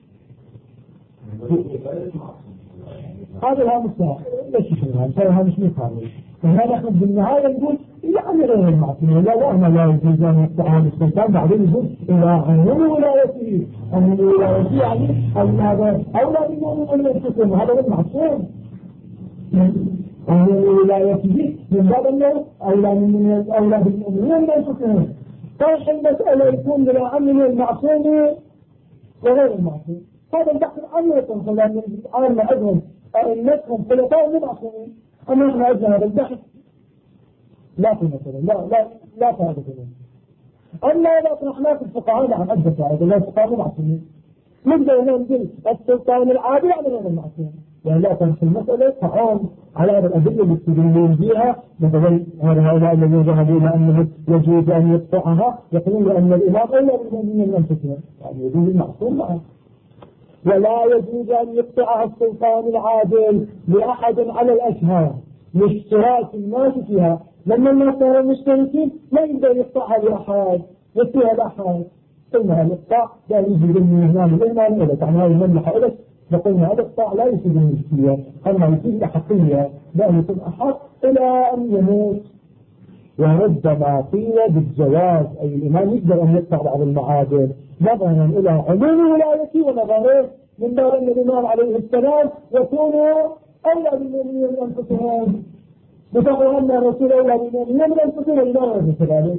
هذا لا مستعد ليش شنها مش مقابل. وهنا نحن بالنهاية نقول يعني غير المعصوم لا أنا لا يجوز أن يقطع السلطان، بعدين يقول إلى عموم ولايته، عموم ولايته يعني هذا أولى بالمؤمنين من أنفسهم، هذا هو المعصوم. عموم ولايته من باب أنه أولى بالمؤمنين من أنفسهم. طيب المسألة يكون من عمل المعصوم وغير المعصوم، هذا البحث عميق، فلان عامة أجهم أئمتهم خلفاء من معصومين، أما إحنا أجل هذا البحث لا قيمة له، لا فائدة له. أما إذا أطرحنا في الفقهاء عن أجل فائدة، لا الفقهاء معصومين، نبدأ ننزل السلطان العادل على غير المعصوم، يعني لا كان في المسألة تعاون على هذه الأدلة اللي يستدلون بها، مثلا هؤلاء الذين ذهبوا إلى أنه يجوز أن يقطعها، يقولون بأن الإمام أولى بالمؤمنين من أنفسهم، يعني يجوز المعصوم معه. ولا يجوز أن يقطع السلطان العادل لأحد على الأشهار لاشتراك الناس فيها، لما الناس صاروا مشتركين ما يقدر يقطعها لأحد يسيها لأحد، قلنا الإقطاع لا يجوز من هنا الإيمان إلى يعني هذه المملحة إلى فقلنا هذا الإقطاع لا يفيد الملكية، أما يفيد الأحقية، لا يكون أحق إلى أن يموت. وربما قيل بالجواز، أي الإمام يقدر أن يقطع بعض المعادن نظرا إلى عموم ولايته ونظره من باب أن الإمام عليه السلام يكونوا أولى بالمؤمنين من أنفسهم، بتقول أن الرسول أولى بالمؤمنين من أنفسهم الإمام عليه السلام.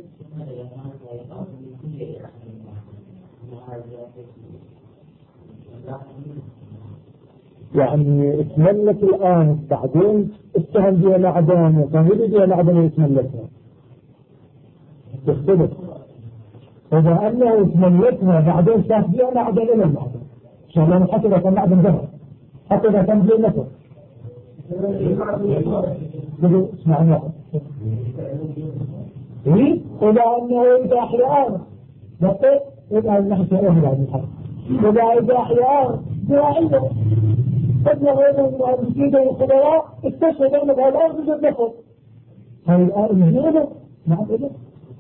يعني اتملك الآن بعدين اتهم بها الأعدام وتهدي بها الأعدام يتملكها تختلف. إذا أنه اتملكها بعدين شاف بها الأعدام إلى الأعدام شغلان حتى إذا كان الأعدام ذهب، حتى إذا كان بها نفر اسمعني واحد إذا أنه إذا أحيان بقيت إذا نحن سأله بعد الحرب إذا أحيان دراعية فجأة غير المهندسين والخبراء استشهد أن بهذا الأرض يجب نفر هاي الآن مهنة نعم إذا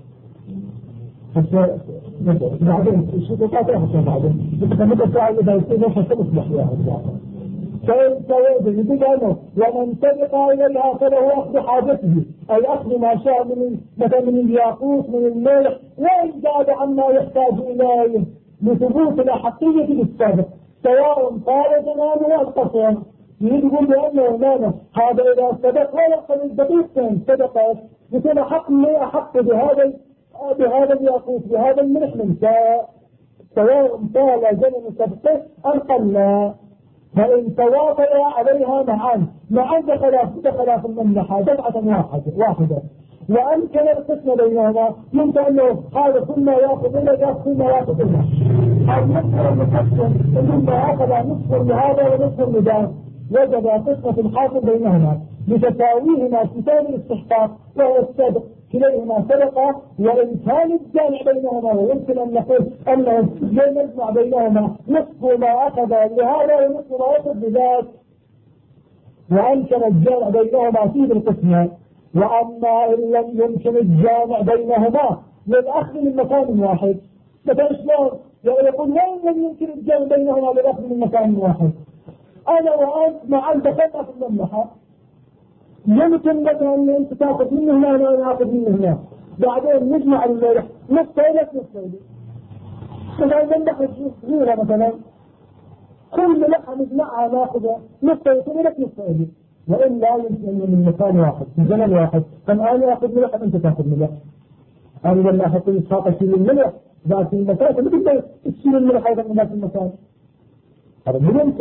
بعدين الشرطات يحصل بعدين بتخمد الساعة إذا يصير نفسه تصلح يا فإن توازن يقول أنه ومن سبق إليها فله أخذ حاجته، أي أخذ ما شاء مثلا من الياقوت من الملح وإن زاد عما يحتاج إليه لثبوت الأحقية للسابق سواء طال زمانه أو قصر. يقول بأنه ماذا هذا إذا سبق ولا يقل الدقيقتين سبقت يكون أحق بهذا الياقوت بهذا الملح من سواء طال زمن سبقه أم قل، فإن تواطئ عليها معا دخل في المملحة دفعة واحدة وأمكن القسم بينهما يمكن أنه هذا ثم يأخذ إلى ثم يأخذ إلى أو نصر المقسم ثم أخذ نصف لهذا ونصف لذاك وجب قسمة الحاصل بينهما لتساويهما كتاب الاستحقاق وهو السابق كليهما سبقا، وإن كان الجامع بينهما ويمكن أن نقول أنه يجمع بينهما نصف ما أخذ لهذا ونصف ما أخذ لذاك وأمكن الجامع بينهما فيه بالقسمة. وأما إن لم يمكن الجامع بينهما للأخذ من مكان واحد مثلا شلون يقول وإن لم يمكن الجامع بينهما للأخذ من مكان واحد، أنا وأنت معا دخلنا في المملحة يمكن مثلا أن أنت تأخذ منه هنا وأنا أخذ منه هنا بعدين نجمع الملح نصف لك نصف لك مثلا نملحة صغيرة مثلا كل ملحة نجمعها ناخذها نصف يكون لك نصف لك، وإن لا يمكن من مكان واحد في زمن واحد أنا أخذ ملح أنت تأخذ ملح، أنا لما أحط إسحاق أشيل الملح ذات المكان فبدأ تشيل الملح أيضا من ذات المكان، هذا مو يمكن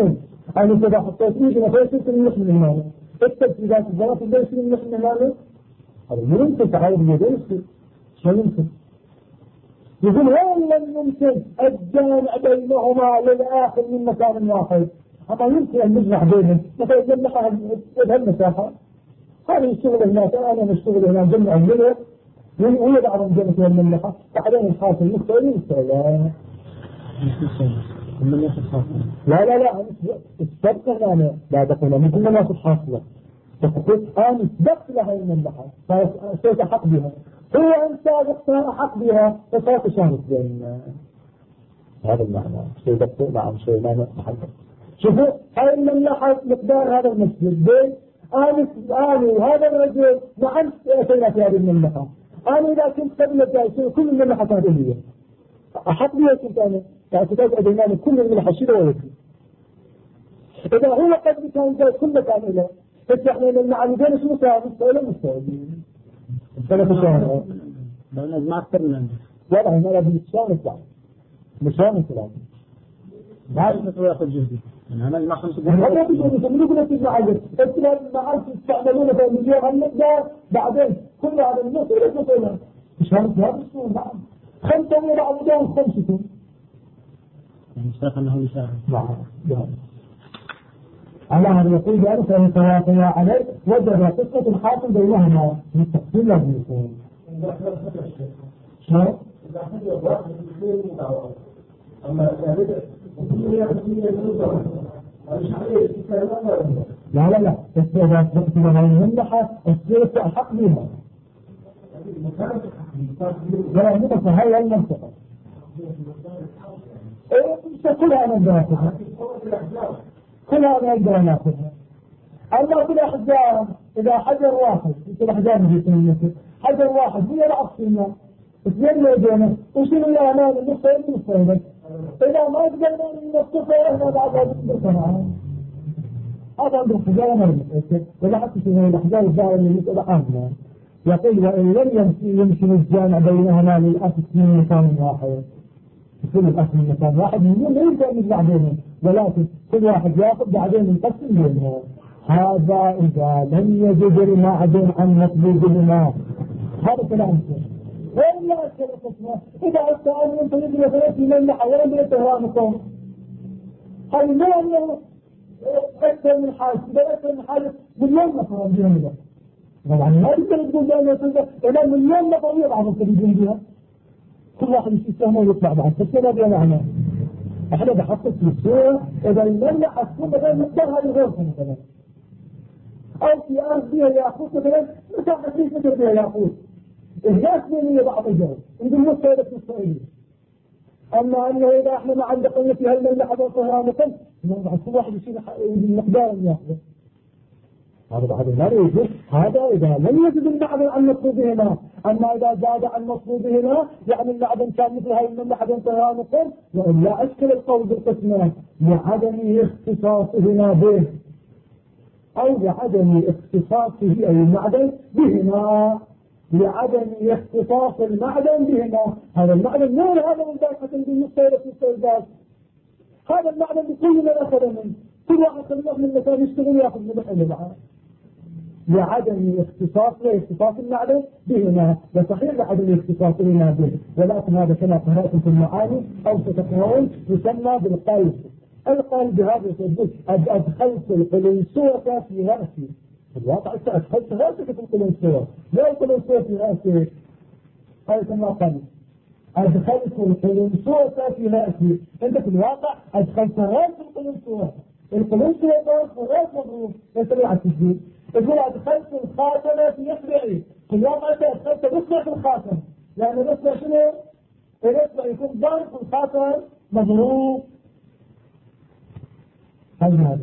أنا إذا حطيت إيدي مثلا يصير الملح من هنا اكتب في ذات الزراف إذا يصير الملح من هنا هذا مو يمكن تعايد اليدين شو يمكن يقول وين لم يمكن الجامع بينهما للآخر من مكان واحد أما يمكن أن نجمع بينهم مثلا يجمعها بهالمساحة هذا الشغل هناك أنا مشتغل هنا جمع الملح ويضع رمجنة المملحة بعدين الخاص المستوى لا لا استبقى أنا لا دخل من كل الناس الحاصلة فقلت أنا استبقت لها المملحة فسوف أحق بها هو أن سابق أحق بها فسوف شانت بين هذا المعنى شيء دكتور نعم شيء معنى محدد شوفوا هاي المملحة مقدار هذا المسجد بين أنا وهذا الرجل نعم أتينا في هذه المملحة أنا إذا كنت قبل الجايسين كل المملحة كانت لي أحق بها كنت أنا يعني كتاب أديناني كل المملحة شيء ويكي إذا هو قد كان جاي كله كان إله فإحنا المعلمين شو مساعد ولا مستوعبين ثلاث شهور بس ما أكثر من عندك والله ما لا بيتشان يطلع مشان يطلع ما عرفت وياخذ جهدي أنا ما خمس هذا بيقولوا يقولوا تجمع عجل الكلام ما تستعملونه في المليون المقدار بعدين كل هذا النص ليش مثلا مشان هذا الصور نعم خمسة وبعضهم خمسة يعني شاف أنه يساعد نعم على هذا يقول بأنه أن تواطيا عليه وجد قصة الحاكم بينهما من التقسيم لازم يكون شو؟ أما لا إذا أثبت لها المملحة السيف أحق بها ولا المنطقة هاي المنطقة كلها أنا أقدر كلها أنا أقدر ناخذها أما كل أحجار إذا حجر واحد كل أحجار في المسجد حجر واحد هي العصيمة اثنين يدينا وشيل الله أمام النصف إذا ما قدرنا نصفه إحنا بعد هذا الصنعة هذا عند الحجار مرمى ولا حتى في الأحجار الظاهرة اللي يسأل عنها يقول وإن لم يمكن الجامع بينهما للأسف من مكان واحد يكون الأسف من مكان واحد من لا يمكن أن يجمع بينهم ولكن كل واحد يأخذ بعدين يقسم بينهم هذا إذا لم يجد المعدن عن مطلوبهما هذا كلام وإن لا أسكر القسمة إذا أستعان أنت يجب ثلاثي مملحة ولم يتهرامكم هل ما أنه أكثر من حاجة إذا أكثر من حاجة مليون نفر بها مدى طبعا ما تقدر تقول بأنه يتنزل إذا مليون نفر يضعهم تريدون بها كل واحد يستهمه ويطلع بعد فالسنة بها معنى احنا بحطت في السورة إذا المملحة تكون مثلا مقدارها لغوصة مثلا أو في أرض بها يأخوص مثلا مساحة 3 متر بها يأخوص الناس من بعض الجو يقول مستوى الإسرائيلي أما أنه إذا إحنا ما عندنا قلنا في هالمملحة والطهران مثلا بعد كل واحد يصير المقدار اللي يأخذه هذا بعد ما يجوز هذا إذا لم يجد المعدن عن مطلوبهما أما إذا زاد عن مطلوبهما يعني المعدن كان مثل هاي المملحة والطهران مثلا وإلا أشكل القول بالقسمة لعدم اختصاصهما به أو لعدم اختصاصه أي المعدن بهما لعدم اختصاص المعدن بهما هذا المعدن ما هذا من ذلك بالنسبة للسيدات هذا المعدن بكل من أخذ منه كل واحد خليه من المكان يشتغل يأخذ من اللي معه لعدم اختصاص المعدن بهما وصحيح لعدم اختصاصهما به ولكن هذا كما قرأتم في المعاني أو ستقرؤون يسمى بالقلب القلب هذا يقول أدخلت القلنسوة في رأسي في الواقع أدخلت رأسك في القلنسوة لا القلنسوة في رأسك هذا كما قلب أدخلت القلنسوة في رأسي أنت في الواقع أدخلت رأس القلنسوة ضرب الرأس مضروب يسريع التسجيل يقول أدخلت الخاتمة في إصبعي في الواقع أنت أدخلت بصبع في الخاتم لأن الإصبع شنو؟ الإصبع يكون ضرب في الخاتم مضروب هذا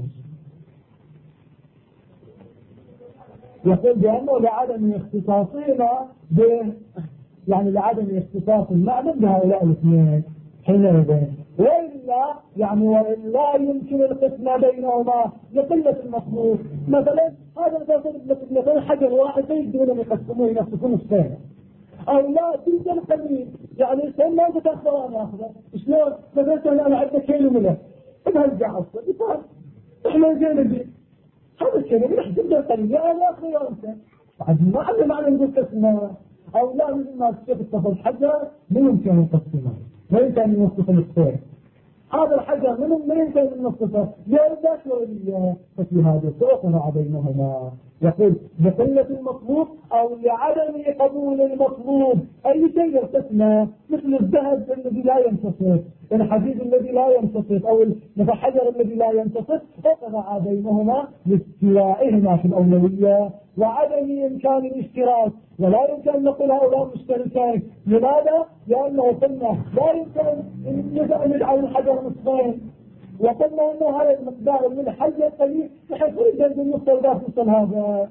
يقول بأنه لعدم اختصاصهما به يعني لعدم اختصاص المعدن بهؤلاء الاثنين حينئذ وإلا يعني وإلا يمكن القسمة بينهما لقلة المطلوب مثلا هذا مثلا حجر واحد يقدرون أن يقسموه ينفسون السنة أو لا تلك القليل يعني السنة ما أنت تأخذ أنا أخذه شلون مثلا أنا عندك كيلو ملح بهالجعصة احنا جينا به هذا الشيء نحن جدا قليل يا اخي يا انت بعد ما عندنا معنى نقول قسمه او لا مثل ما الشيخ اتفضل الحجر ما يمكن ان يقسمه ما يمكن ان يوصف الاثنين هذا الحجر منهم ما يمكن ان يوصفه لا شويه ففي هذا توقع بينهما يقول لقلة المطلوب او لعدم قبول المطلوب اي شيء يقسمه مثل الذهب الذي لا ينتصف الحديد الذي لا ينتصف او الحجر الذي لا ينتصف وقع بينهما لاستوائهما في الاولويه وعدم امكان الاشتراك ولا يمكن ان نقول هؤلاء مشتركين لماذا؟ لانه قلنا لا يمكن ان نجعل الحجر نصفين وقلنا انه هذا المقدار من حل قليل بحيث يريد ان يوصل ذات مثل هذا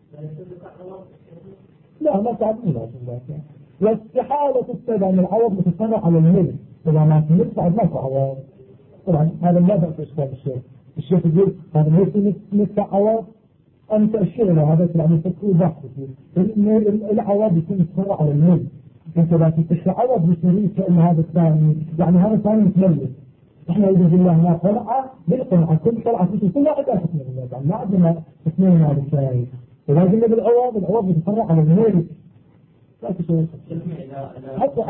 لا ما تعبنا واستحالة تتبع من العوض متفرع على الملك طبعا ما تدفع ما تعوض طبعا هذا ما بقى اشكال الشيخ يقول هذا ما يصير ندفع عوض أن تأشير له هذا يعني تكون بحث العوض يكون متفرع على الملك انت لا تتشفع عوض بشريك كأن هذا الثاني يعني هذا الثاني متملك احنا يجب الله ما طلعة بالقرعة كل طلعة في كل واحد أخذ من الله يعني ما عندنا اثنين هذا الشيء ولكن بالعوض يتفرع على الملك لا تشوي حتى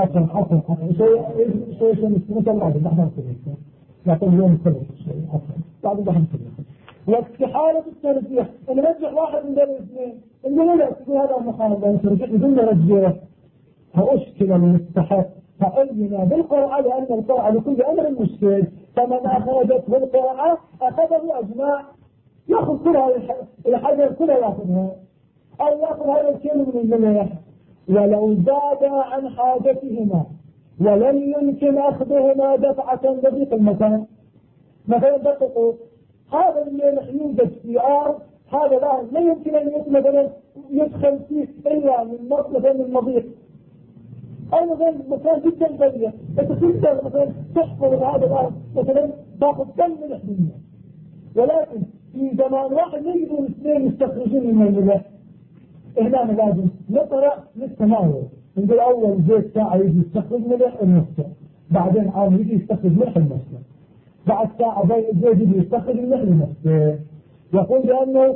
شيء مثل الله نحن نسوي لكن اليوم نسوي شيء بعد نحن نسوي واستحالة الترجيح نرجح واحد من دول الاثنين نقول لا تقول هذا محال ترجيح بدون نرجح فأشكل المستحق فألزنا بالقرعة لأن القرعة لكل أمر مشكل فمن أخرجته القرعة أخذه أجماع يأخذ كلها الحجر كلها يأخذها أو يأخذ هذا الشيء من الملح ولو زاد عن حاجتهما ولم يمكن أخذهما دفعة لضيق المكان مثلا دققوا هذا الملح يوجد في أرض هذا لا يمكن أن مثلا يدخل فيه إلا من مثلا من مضيق أو مثلا مكان جدا ضيق أنت تقدر مثلا تحفظ هذا الأرض مثلا تأخذ كم ملح منه ولكن في زمان واحد يجب الاثنين يستخرجون من الملح هنا لازم نقرأ للتناول نقول أول زيت ساعة يجي يستخرج ملح النصف بعدين عام يجي يستخرج ملح النصف بعد ساعة زيت يجي يستخرج ملح النصف يقول لأنه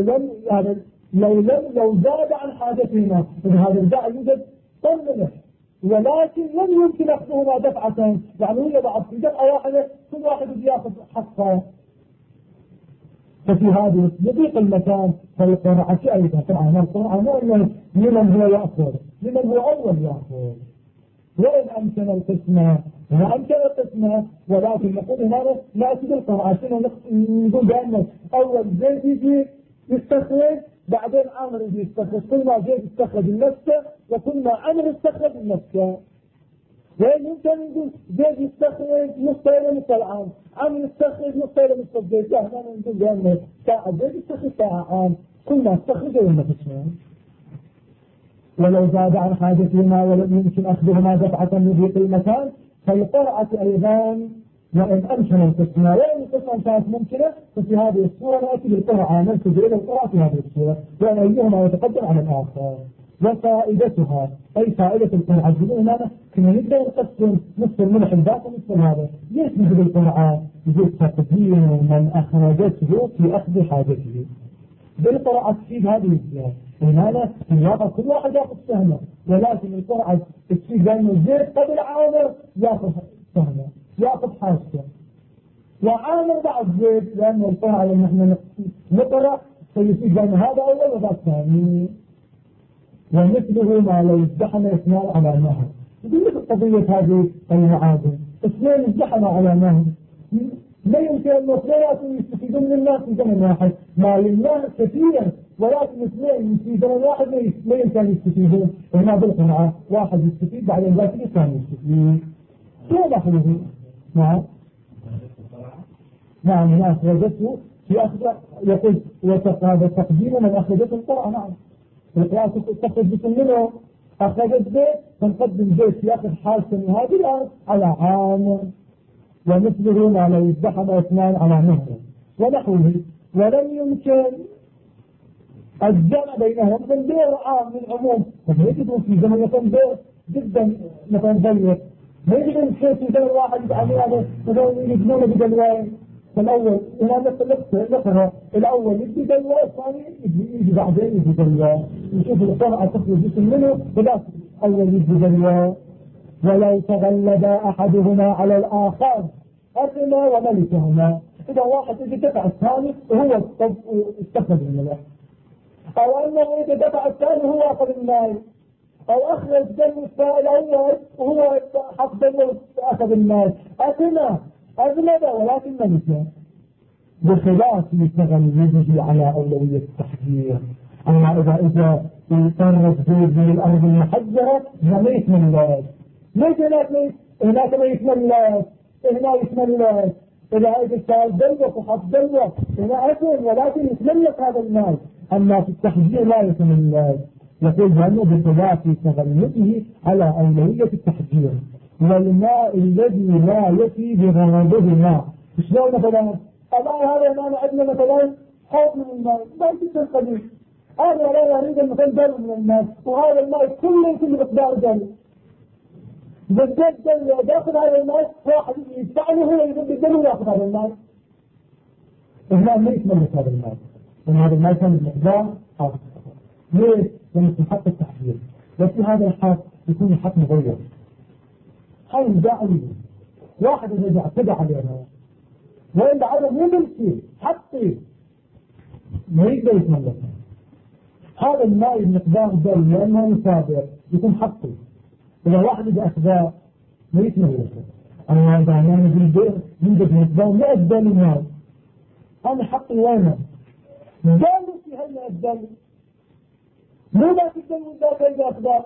لو زاد عن حاجتهما إن هذا الداء يوجد طن ملح ولكن لم يمكن أخذهما دفعة يعني هي بعد في دفعة واحدة كل واحد يجي يأخذ حقه ففي هذه يضيق المكان فالقرعة أيضا طبعا القرعة مو أنه لمن هو يأخذ لمن هو أول يأخذ وإن أمكن القسمة وأمكن القسمة ولكن نقول هنا نأتي بالقرعة نقول بأنه أول زيت يجي يستخرج بعدين عامر يجي يستخرج كل ما زيت يستخرج النفسة وكل ما عمر يستخرج النفسة وين يمكن نقول زيت يستخرج نص إلى نص العام عام يستخرج نص إلى نص الزيت لا هنا نقول بأنه ساعة زيت يستخرج ساعة عام كل ما استخرج النفسة ولو زاد عن حاجتهما ولم يمكن أخذهما دفعة لضيق المكان فالقرعة أيضا وإن أمكن القسمة وإن القسمة كانت ممكنة ففي هذه الصورة نأتي بالقرعة ننتج إلى القرعة في هذه الصورة وأن أيهما يتقدم على الآخر وفائدتها أي فائدة القرعة هنا كنا نبدأ نقسم نصف الملح الباقي نصف هذا ليش نجد القرعة يجب تقديم من أخرجته في أخذ حاجته بالقرعة تفيد هذه الزيادة هنا في الواقع كل واحد يأخذ سهمة ولكن القرعة تفيد لأنه الزيت قبل عامر يأخذ سهمة يأخذ حاجته وعامر بعد زيت لأنه القرعة لما احنا نقرأ فيفيد لأنه هذا أول وذا ثاني ومثله ما لو ازدحم اثنان على نهر مثل قضية هذه المعادن اثنين ازدحموا على نهر لا يمكن أن اثنين يستفيدون من الناس في زمن واحد ما للناس كثيرا ولكن اثنين في زمن واحد لا يمكن أن يستفيدون هنا بالقناعة واحد يستفيد بعدين ذاك الثاني يستفيد شو دخله؟ نعم هنا أخرجته في أخذ يقول وهذا تقديم من أخرجته القرعة نعم القرعة تخرج بكل منه أخرجت بيت فنقدم بيت في أخذ حالة من هذه الأرض على عام ومثله ما لو ازدحم اثنان على نهر ونحوه ولم يمكن الجمع بينهم من بير عام من عموم فبيجدوا في زمن مثلا بير جدا مثلا ضيق ما يجدوا في زمن واحد يعني هذا مثلا يجدونه بدلوين فالأول هنا نقرأ الأول يجي دلوة، الثاني يجي بعدين يجي دلوة، نشوف القرعة تخرج جسم منه فلا أول يجي دلوة. ولو تغلب أحدهما على الآخر أرنا وملكهما، إذا واحد يجي دفع الثاني وهو استفد من الأخر، أو أنه إذا دفع الثاني هو أخذ المال، أو أخرج دم السائل أول وهو حق دمه أخذ المال، أثنى أذنب ولكن ملكه، بخلاف تغلبه على أولوية التحذير. أما إذا اضطرت زيد من الأرض المحجرة ما يتملك، ليس هناك ما يتملك، هنا يتملك، إذا كان دلوك وحط دلوك هنا أثن ولكن يتملك هذا المال، أما في التحذير لا يتملك. يقول بأنه بخلاف تغلبه على أولوية التحذير. والماء الذي لا يفي بغرضه الماء، شلون مثلا الآن هذا الماء عندنا مثلا حوض من الماء ما جدا قليل، هذا لا يريد المثل دل من الماء، وهذا الماء كل مقدار دل، بالذات دل داخل هذا الماء واحد يدفعني هو يريد الدل ويأخذ هذا الماء، هنا ما يتملك هذا الماء، لأن هذا الماء كان المقدار آخر. ليش؟ لأنه في حق التحذير، بس في هذا الحق يكون الحق مغير. هاي داعي واحد يرجع اعتدى عليها وإن عدم مملكي حقي ما يقدر يتملكها. هذا الماء المقدار دل لأنه مسابق يكون حقي، إذا واحد يجي أخذاء ما يتملكها. أنا إذا أنا بالبئر يوجد مقدار 100 دل ماء، أنا حقي وينه؟ دل في هالمئة دل، مو ذاك الدل وذاك يجي أخذاء،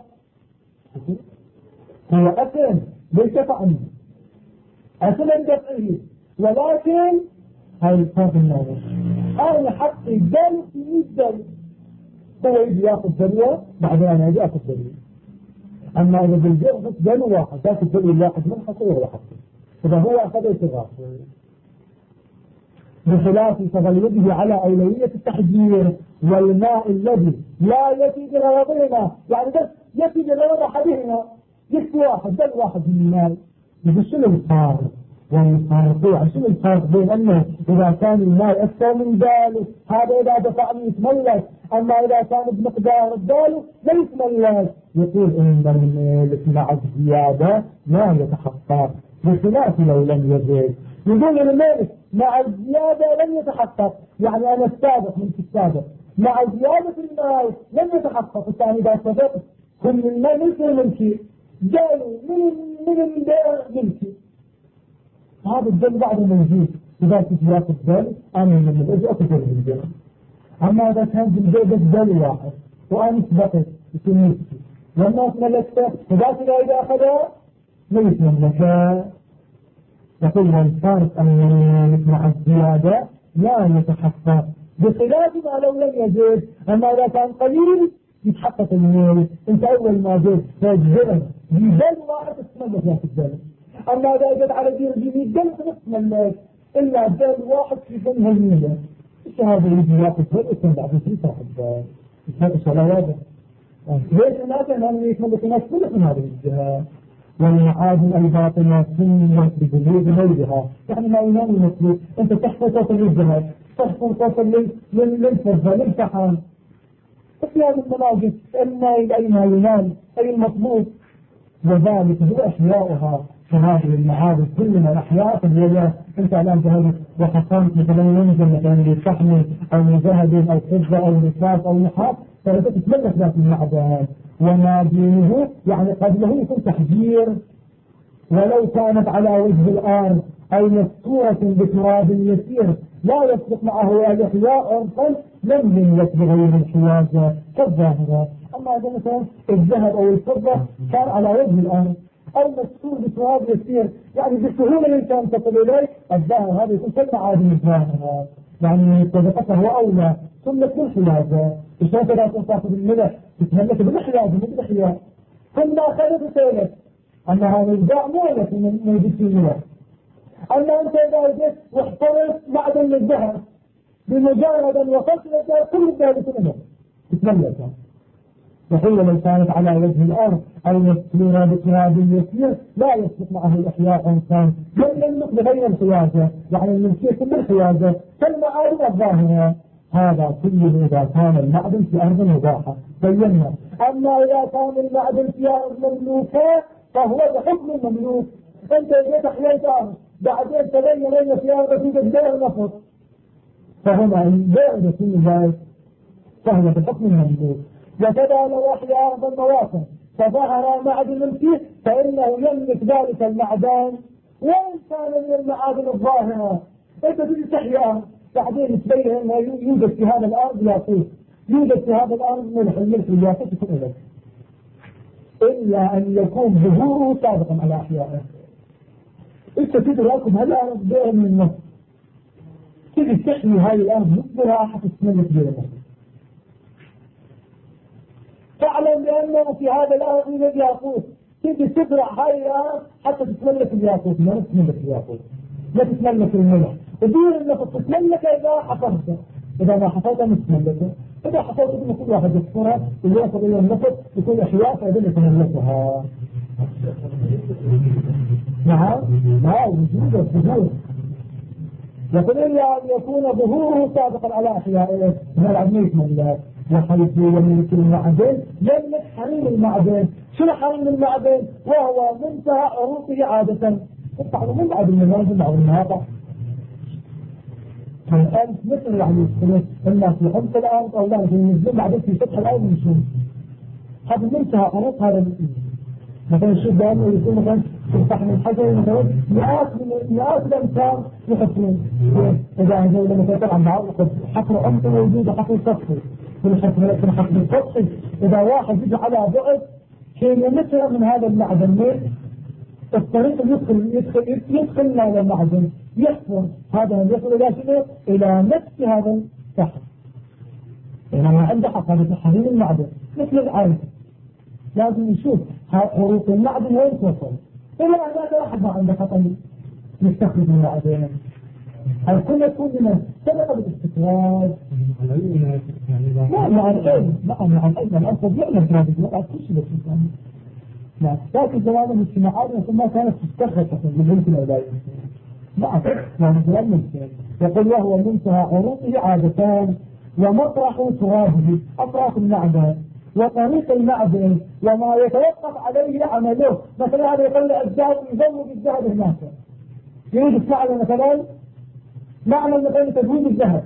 هو أكل ليس فعني أكلا دفعه، ولكن هاي الفرق النظر أنا حقي دل في 100 دل، هو يجي يأخذ دلوة بعدين أنا يجي أخذ دلوة. أما إذا بالجرد دل واحد ذاك الدل الواحد من حقه ولا حقه، إذا هو أخذ يتغاف. بخلاف تغلبه على أولوية التحذير. والماء الذي لا يفي بغرضهما، يعني بس يفي بغرض أحدهما، يكفي واحد دل واحد من المال. يقول شنو الفارق؟ يعني شنو الفارق بين أنه إذا كان المال أكثر من ذلك هذا إذا دفعني يتملك، أما إذا كان بمقدار الذلك لا يتملك. يقول إن الملك مع الزيادة لا يتحقق، بخلاف لو لم يزيد. يقول الملك مع الزيادة لم يتحقق، يعني أنا السابق من السابق مع زيادة المال لم يتحقق. الثاني إذا سبقت كل المال ليس ملكي، جالوا من ملكي، هذا الدل بعد موجود. إذا كنت ياخذ دل أنا من الأجل أخذ الدل، أما إذا كان بالجيد دل واحد وأنا سبقت يكون ملكي والناس ملكته، فذاك إذا أخذها ما يتملكها. يقول والفارق أن الملك مع الزيادة لا يتحقق، بخلاف ما لو لم يزيد. أما إذا كان قليل يتحقق المال. انت اول ما جيت تجهل بدل واحد تتملك ذاك الدل، اما اذا جيت على دين الجديد دل تتملك الا دل واحد في ضمن المية. ايش هذا يجي ياخذ فرق بعد في صاحب ايش هذا واضح؟ ليش الناس انهم يتملك الناس كلهم من هذه الجهه، والمعادن الباطنة سنة بجلود غيرها، يعني ما ينام المطلوب انت تحفظ توصل للذهب، تحفظ توصل للفضة للفحم. في هذه المناجم إما أي ما ينال أي المطلوب، وذلك هو أحياؤها. فهذه المعادن كلنا الأحياء في الولايات انت الآن تهدف وخصامت مثلا ينزل مثلا للفحم أو لذهب أو فضة أو رصاص أو نحاس، فتتملك ذات المعدن. وما دينه يعني قبله يكون تحذير، ولو كانت على وجه الأرض أو مستورة بتراب يسير لا يسبق معه الإحياء عرفا لم يملك بغير الحيازة كالظاهرة. أما إذا مثلا الذهب أو الفضة كان على وجه الأرض أو مستور بتراب يسير يعني بسهولة الإنسان تصل إليه، الظاهر هذا يكون كالمعادن الظاهرة، يعني طبقته هو أولى تملك بالحيازة. إشان كذا تنصاف بالملح تتملك بالحيازة مو بالحياء، ثم أخذت سيلك. أما هذا الإبداع مو لك من يجب في الملح. أما أنت إذا جيت واحترت معدن الذهب بمجرد أن وصلت إلى كل الذهب كله تتملك. يقول لو كانت على وجه الأرض أو يسكنون بتراب يسير لا يسبق معه الإحياء إنسان بل يملك بغير الحيازة، يعني الملكية كل الحيازة كالمعادن الظاهرة. هذا كله إذا كان المعدن في أرض مباحة بينا. أما إذا كان المعدن في أرض مملوكة فهو بحكم المملوك. أنت إذا تحييت أرض بعدين تبين أن في أرض توجد بيع نفط، فهنا البيع يكون ذلك فهو بحكم المملوك. وكذا لو أحيا أرض المواطن فظهر معدن فيه فإنه يملك ذلك المعدن وإن كان من المعادن الظاهرة. أنت تجي تحيا بعدين تبين أنه يوجد في هذا الأرض ياقوت، يوجد في هذا الأرض ملح، الملح الياقوت يكون إليك إلا أن يكون ظهوره سابقا على أحيائه. أنت تدركم هالأرض بيع من النص، تجي تحيي هاي الأرض مصدرها حتى تتملك بيع النص. تعلم بأنه في هذا الأرض يوجد ياقوت، تجي تزرع هاي الأرض حتى تتملك الياقوت، ما تتملك الياقوت، لا تتملك الملح. ودير النفط تتملك إذا حفظته، إذا ما حفظته متملكه، إذا حفظته إنه كل واحد يذكرها ويأخذ إلى النفط يكون إحياء فإذن يتملكها. نعم وجود الظهور. يقول إلا أن يكون ظهوره سابقا على أحيائه من العدم يتملك. وحيث يملك المعدن يملك حريم المعدن. شنو حريم المعدن؟ وهو منتهى عروقه عادة. طبعا من بعد المنازل بعد المواقع الآن مثل يعني الناس في حمص الأرض أو لا ينزلون بعدين في سطح الأرض يمشون. هذا منتهى عروق هذا مثلا الشيء دائما يقول مثلا تفتح من الحجر مثلا مئات الأمتار يحفرون. إذا هذول مثلا طبعا معروق حفر عمق موجود وحفر سطحي. في الحفر السطحي إذا واحد يجي على بعد حين متر من هذا المعدن الطريق يدخل هذا المعدن يحفر هذا يصل إلى شنو؟ إلى نفس هذا السحر. إنما عنده حق هذا تحريم المعدن مثل العين لازم نشوف حروف المعدن وين توصل. إلا هذا واحد ما عنده حق يستخرج المعدن. الكل يكون من سبق بالاستخراج. لا مع العلم مع العلم الأرض يعلم هذه الوقت كل شيء بالإنسان. لا لكن زمان الاجتماعات ما كانت تستخرج من ملك الأولاد. نعم يقول وهو منتهى عروقه عادتان ومطرح ترابه أطراف المعدن وطريق المعدن وما يتوقف عليه عمله. مثلا هذا يقول الذهب يزود الذهب هناك يوجد معنى مثلا معنى مثلا تزويد الذهب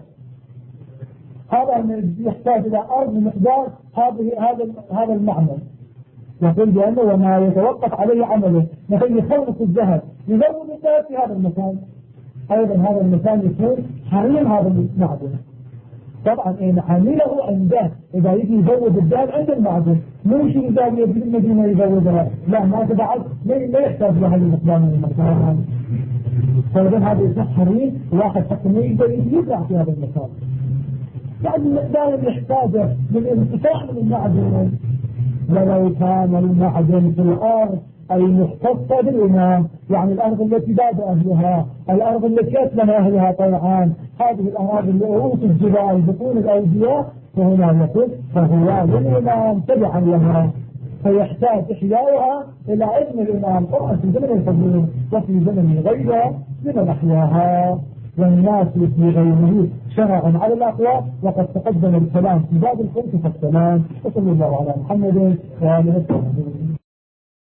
هذا يحتاج إلى أرض مقدار هذا المعنى. يقول بأنه وما يتوقف عليه عمله مثلا يخلص الذهب يزود الذهب في هذا المكان أيضا هذا المكان يكون حريم هذا المعدن. طبعا إن عمله عنده إذا يجي يزود الذهب عند المعدن مو شيء إذا يجي المدينة يزودها لا ما تبعد لا يحتاج لها المقدار من المكان. فإذا هذا يصبح حريم واحد حتى ما يقدر يزرع في هذا المكان. يعني المقدار اللي يحتاجه من الانتفاع من المعدن. ولو كان المعدن في الأرض أي مختصة بالإمام يعني الأرض التي باد أهلها الأرض التي أسلم أهلها طيعان هذه الأراضي اللي أروس الجبال بطون الأودية فهنا يقول فهو للإمام تبعا لها فيحتاج إحياؤها إلى علم الإمام طبعا في زمن الفضلين وفي زمن غيره لمن أحياها والناس في غيره شرعا على الأقوى وقد تقدم الكلام في باب الخلق فالسلام وصلى الله على محمد وآله وصحبه.